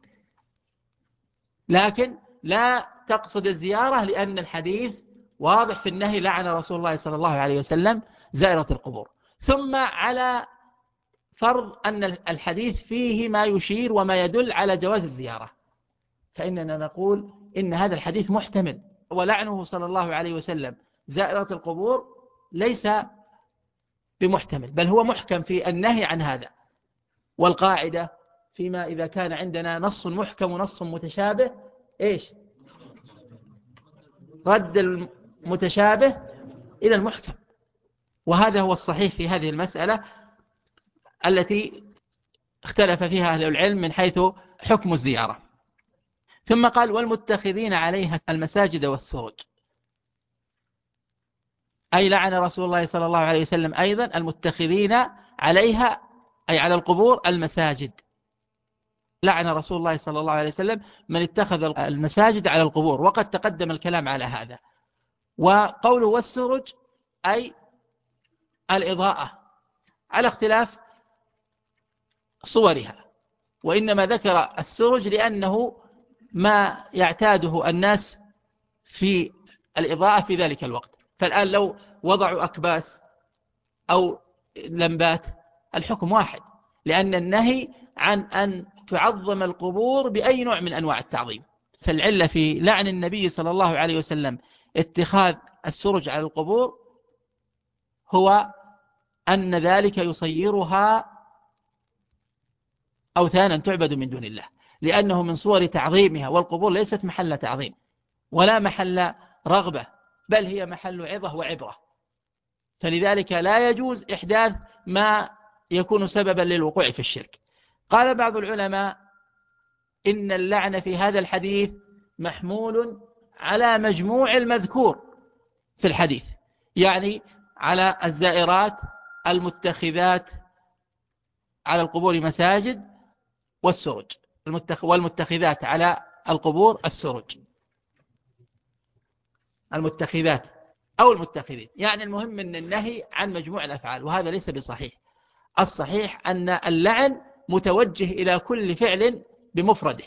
لكن لا تقصد الزيارة، لأن الحديث واضح في النهي: لعن رسول الله صلى الله عليه وسلم زائرة القبور. ثم على فرض أن الحديث فيه ما يشير وما يدل على جواز الزيارة، فإننا نقول إن هذا الحديث محتمل، ولعنه صلى الله عليه وسلم زائرة القبور ليس بمحتمل، بل هو محكم في النهي عن هذا. والقاعدة فيما إذا كان عندنا نص محكم ونص متشابه إيش؟ رد المتشابه إلى المحكم، وهذا هو الصحيح في هذه المسألة التي اختلف فيها أهل العلم من حيث حكم الزيارة. ثم قال: والمتخذين عليها المساجد والسرج، أي لعن رسول الله صلى الله عليه وسلم أيضا المتخذين عليها، أي على القبور، المساجد. لعن رسول الله صلى الله عليه وسلم من اتخذ المساجد على القبور، وقد تقدم الكلام على هذا. وقوله والسرج أي الإضاءة، على اختلاف صورها، وإنما ذكر السرج لأنه ما يعتاده الناس في الإضاءة في ذلك الوقت. فالآن لو وضعوا أكباس أو لمبات الحكم واحد، لأن النهي عن أن تعظم القبور بأي نوع من أنواع التعظيم. فالعلة في لعن النبي صلى الله عليه وسلم اتخاذ السرج على القبور هو أن ذلك يصيرها أوثانا تعبد من دون الله، لأنه من صور تعظيمها، والقبور ليست محل تعظيم ولا محل رغبة، بل هي محل عظة وعبرة. فلذلك لا يجوز إحداث ما يكون سببا للوقوع في الشرك. قال بعض العلماء إن اللعن في هذا الحديث محمول على مجموع المذكور في الحديث، يعني على الزائرات المتخذات على القبور مساجد والسرج، والمتخذات على القبور السرج، المتخذات أو المتخذين، يعني المهم أن النهي عن مجموع الأفعال، وهذا ليس بصحيح. الصحيح أن اللعن متوجه إلى كل فعل بمفرده،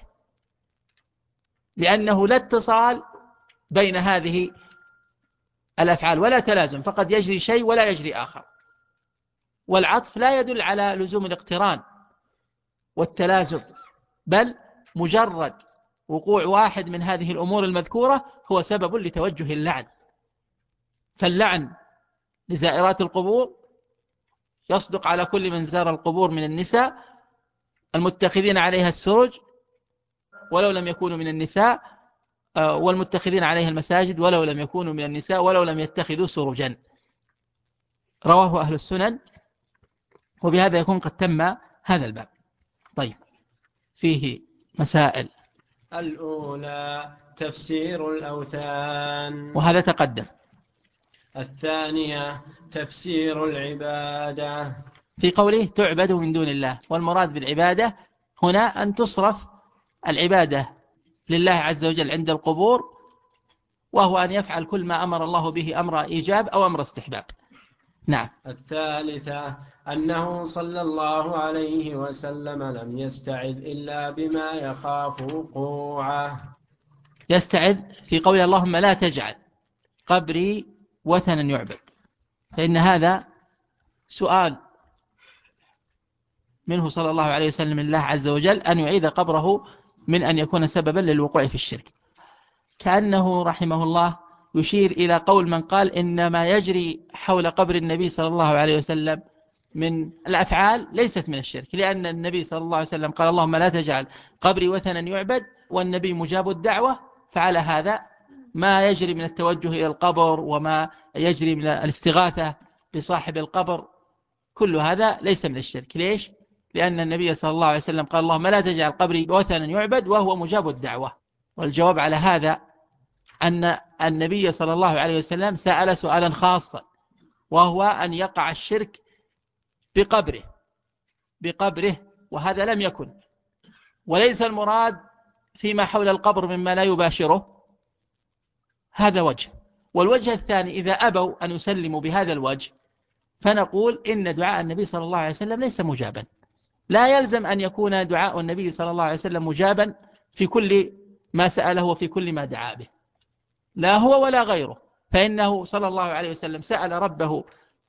لأنه لا اتصال بين هذه الأفعال ولا تلازم، فقد يجري شيء ولا يجري آخر. والعطف لا يدل على لزوم الاقتران والتلازم، بل مجرد وقوع واحد من هذه الأمور المذكورة هو سبب لتوجه اللعن. فاللعن لزائرات القبور يصدق على كل من زار القبور من النساء المتخذين عليها السرج ولو لم يكونوا من النساء، والمتخذين عليها المساجد ولو لم يكونوا من النساء ولو لم يتخذوا سرجا. رواه أهل السنن. وبهذا يكون قد تم هذا الباب. طيب، فيه مسائل. الأولى تفسير الأوثان، وهذا تقدم. الثانية تفسير العبادة، في قوله تعبد من دون الله، والمراد بالعبادة هنا أن تصرف العبادة لله عز وجل عند القبور، وهو أن يفعل كل ما أمر الله به أمر إيجاب أو أمر استحباب. نعم. الثالثة أنه صلى الله عليه وسلم لم يستعذ إلا بما يخاف وقوعه. يستعذ في قول اللهم لا تجعل قبري وثنا يعبد، فإن هذا سؤال منه صلى الله عليه وسلم لله عز وجل أن يعيذ قبره من أن يكون سببا للوقوع في الشرك. كأنه رحمه الله يشير إلى قول من قال إن ما يجري حول قبر النبي صلى الله عليه وسلم من الأفعال ليست من الشرك، لأن النبي صلى الله عليه وسلم قال اللهم لا تجعل قبري وثنا يعبد، والنبي مجاب الدعوة. فعلى هذا ما يجري من التوجه إلى القبر وما يجري من الاستغاثة بصاحب القبر كل هذا ليس من الشرك. ليش؟ لأن النبي صلى الله عليه وسلم قال اللهم لا تجعل قبري وثنا يعبد، وهو مجاب الدعوة. والجواب على هذا أن النبي صلى الله عليه وسلم سأل سؤالا خاصا، وهو أن يقع الشرك بقبره، وهذا لم يكن. وليس المراد فيما حول القبر مما لا يباشره، هذا وجه. والوجه الثاني إذا أبوا أن يسلموا بهذا الوجه فنقول إن دعاء النبي صلى الله عليه وسلم ليس مجابا. لا يلزم أن يكون دعاء النبي صلى الله عليه وسلم مجابا في كل ما سأله وفي كل ما دعا به، لا هو ولا غيره. فإنه صلى الله عليه وسلم سأل ربه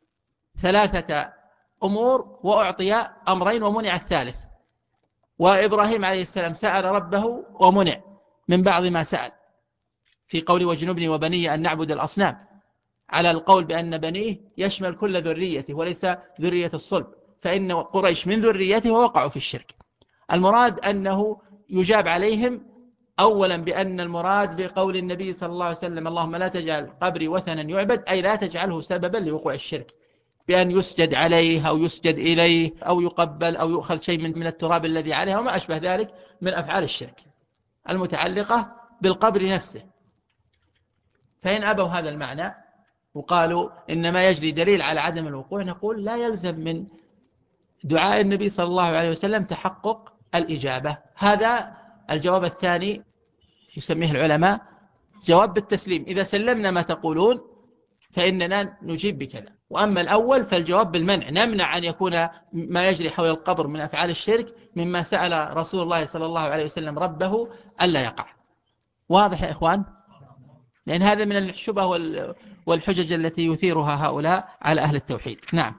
3 أمور وأعطي أمرين ومنع الثالث. وإبراهيم عليه السلام سأل ربه ومنع من بعض ما سأل، في قول واجنبني وبني أن نعبد الأصنام، على القول بأن بنيه يشمل كل ذريته وليس ذرية الصلب، فإن قريش من ذريته ووقعوا في الشرك. المراد أنه يجاب عليهم أولا بأن المراد بقول النبي صلى الله عليه وسلم اللهم لا تجعل قبري وثنا يعبد، أي لا تجعله سببا لوقوع الشرك، بأن يسجد عليه أو يسجد إليه أو يقبل أو يؤخذ شيء من التراب الذي عليه وما أشبه ذلك من أفعال الشرك المتعلقة بالقبر نفسه. فإن أبوا هذا المعنى وقالوا إنما يجري دليل على عدم الوقوع، نقول لا يلزم من دعاء النبي صلى الله عليه وسلم تحقق الإجابة. هذا الجواب الثاني يسميه العلماء جواب بالتسليم، إذا سلمنا ما تقولون فإننا نجيب بكذا. وأما الأول فالجواب بالمنع، نمنع أن يكون ما يجري حول القبر من أفعال الشرك مما سأل رسول الله صلى الله عليه وسلم ربه ألا يقع. واضح يا إخوان؟ لأن هذا من الشبه والحجج التي يثيرها هؤلاء على أهل التوحيد. نعم.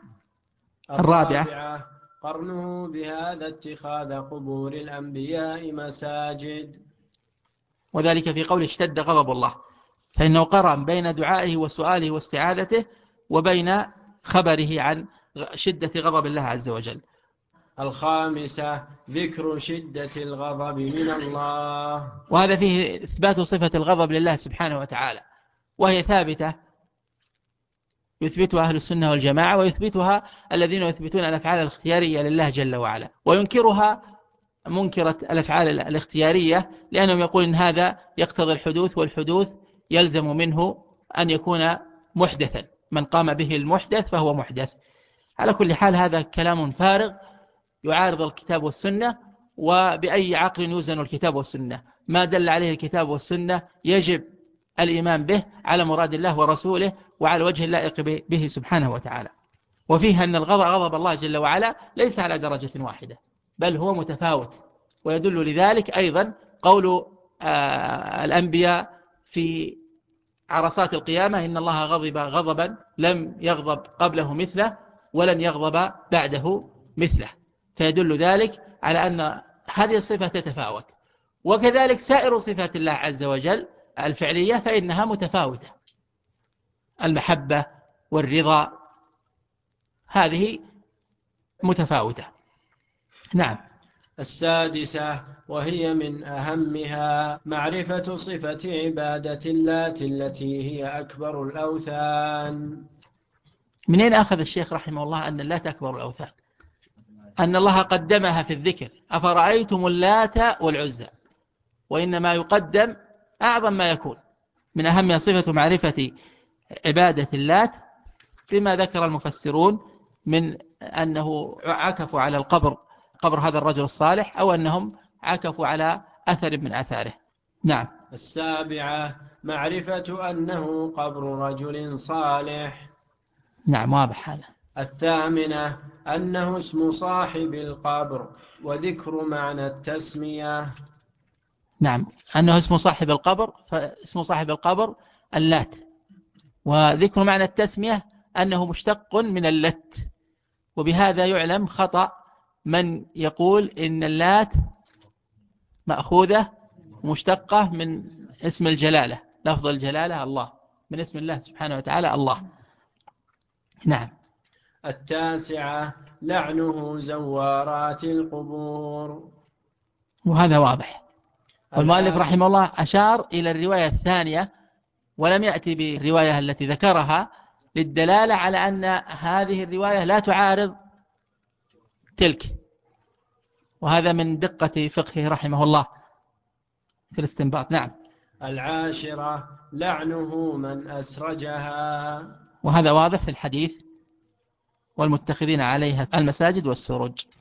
الرابعة قرنه بهذا اتخاذ قبور الأنبياء مساجد، وذلك في قول اشتد غضب الله، فإنه قرن بين دعائه وسؤاله واستعاذته وبين خبره عن شدة غضب الله عز وجل. الخامسة ذكر شدة الغضب من الله، وهذا فيه إثبات صفة الغضب لله سبحانه وتعالى، وهي ثابتة يثبتها أهل السنة والجماعة، ويثبتها الذين يثبتون الأفعال الاختيارية لله جل وعلا، وينكرها منكرة الأفعال الاختيارية، لأنهم يقول إن هذا يقتضي الحدوث، والحدوث يلزم منه أن يكون محدثا، من قام به المحدث فهو محدث. على كل حال هذا كلام فارغ يعارض الكتاب والسنة، وبأي عقل يوزن الكتاب والسنة؟ ما دل عليه الكتاب والسنة يجب الإيمان به على مراد الله ورسوله وعلى وجه اللائق به سبحانه وتعالى. وفيه أن غضب الله جل وعلا ليس على درجة واحدة، بل هو متفاوت. ويدل لذلك أيضا قول الأنبياء في عرصات القيامة إن الله غضب غضبا لم يغضب قبله مثله ولن يغضب بعده مثله، فيدل ذلك على أن هذه الصفة تتفاوت. وكذلك سائر صفات الله عز وجل الفعلية فإنها متفاوتة، المحبة والرضا هذه متفاوتة. نعم. السادسة وهي من أهمها معرفة صفة عبادة اللات التي هي أكبر الأوثان. منين أخذ الشيخ رحمه الله أن اللات أكبر الأوثان؟ أن الله قدمها في الذكر، أفرأيتم اللات والعزى، وإنما يقدم أعظم ما يكون. من أهم صفة معرفة عبادة اللات بما ذكر المفسرون من أنه عكفوا على قبر هذا الرجل الصالح، أو أنهم عكفوا على أثر من آثاره. نعم. السابعة معرفة أنه قبر رجل صالح. نعم واضح هذا. الثامنة أنه اسم صاحب القبر وذكر معنى التسمية. نعم، أنه اسم صاحب القبر، فاسم صاحب القبر اللات، وذكر معنى التسمية أنه مشتق من اللت. وبهذا يعلم خطأ من يقول إن اللات مأخوذة مشتقة من اسم الجلالة، لفظ الجلالة الله، من اسم الله سبحانه وتعالى الله. نعم. التاسعة لعنه زوارات القبور، وهذا واضح. والمؤلف رحمه الله أشار إلى الرواية الثانية ولم يأتي بالرواية التي ذكرها للدلالة على أن هذه الرواية لا تعارض تلك، وهذا من دقة فقهه رحمه الله في الاستنباط. نعم. 10 لعنه من أسرجها. وهذا واضح في الحديث والمتخذين عليها المساجد والسروج.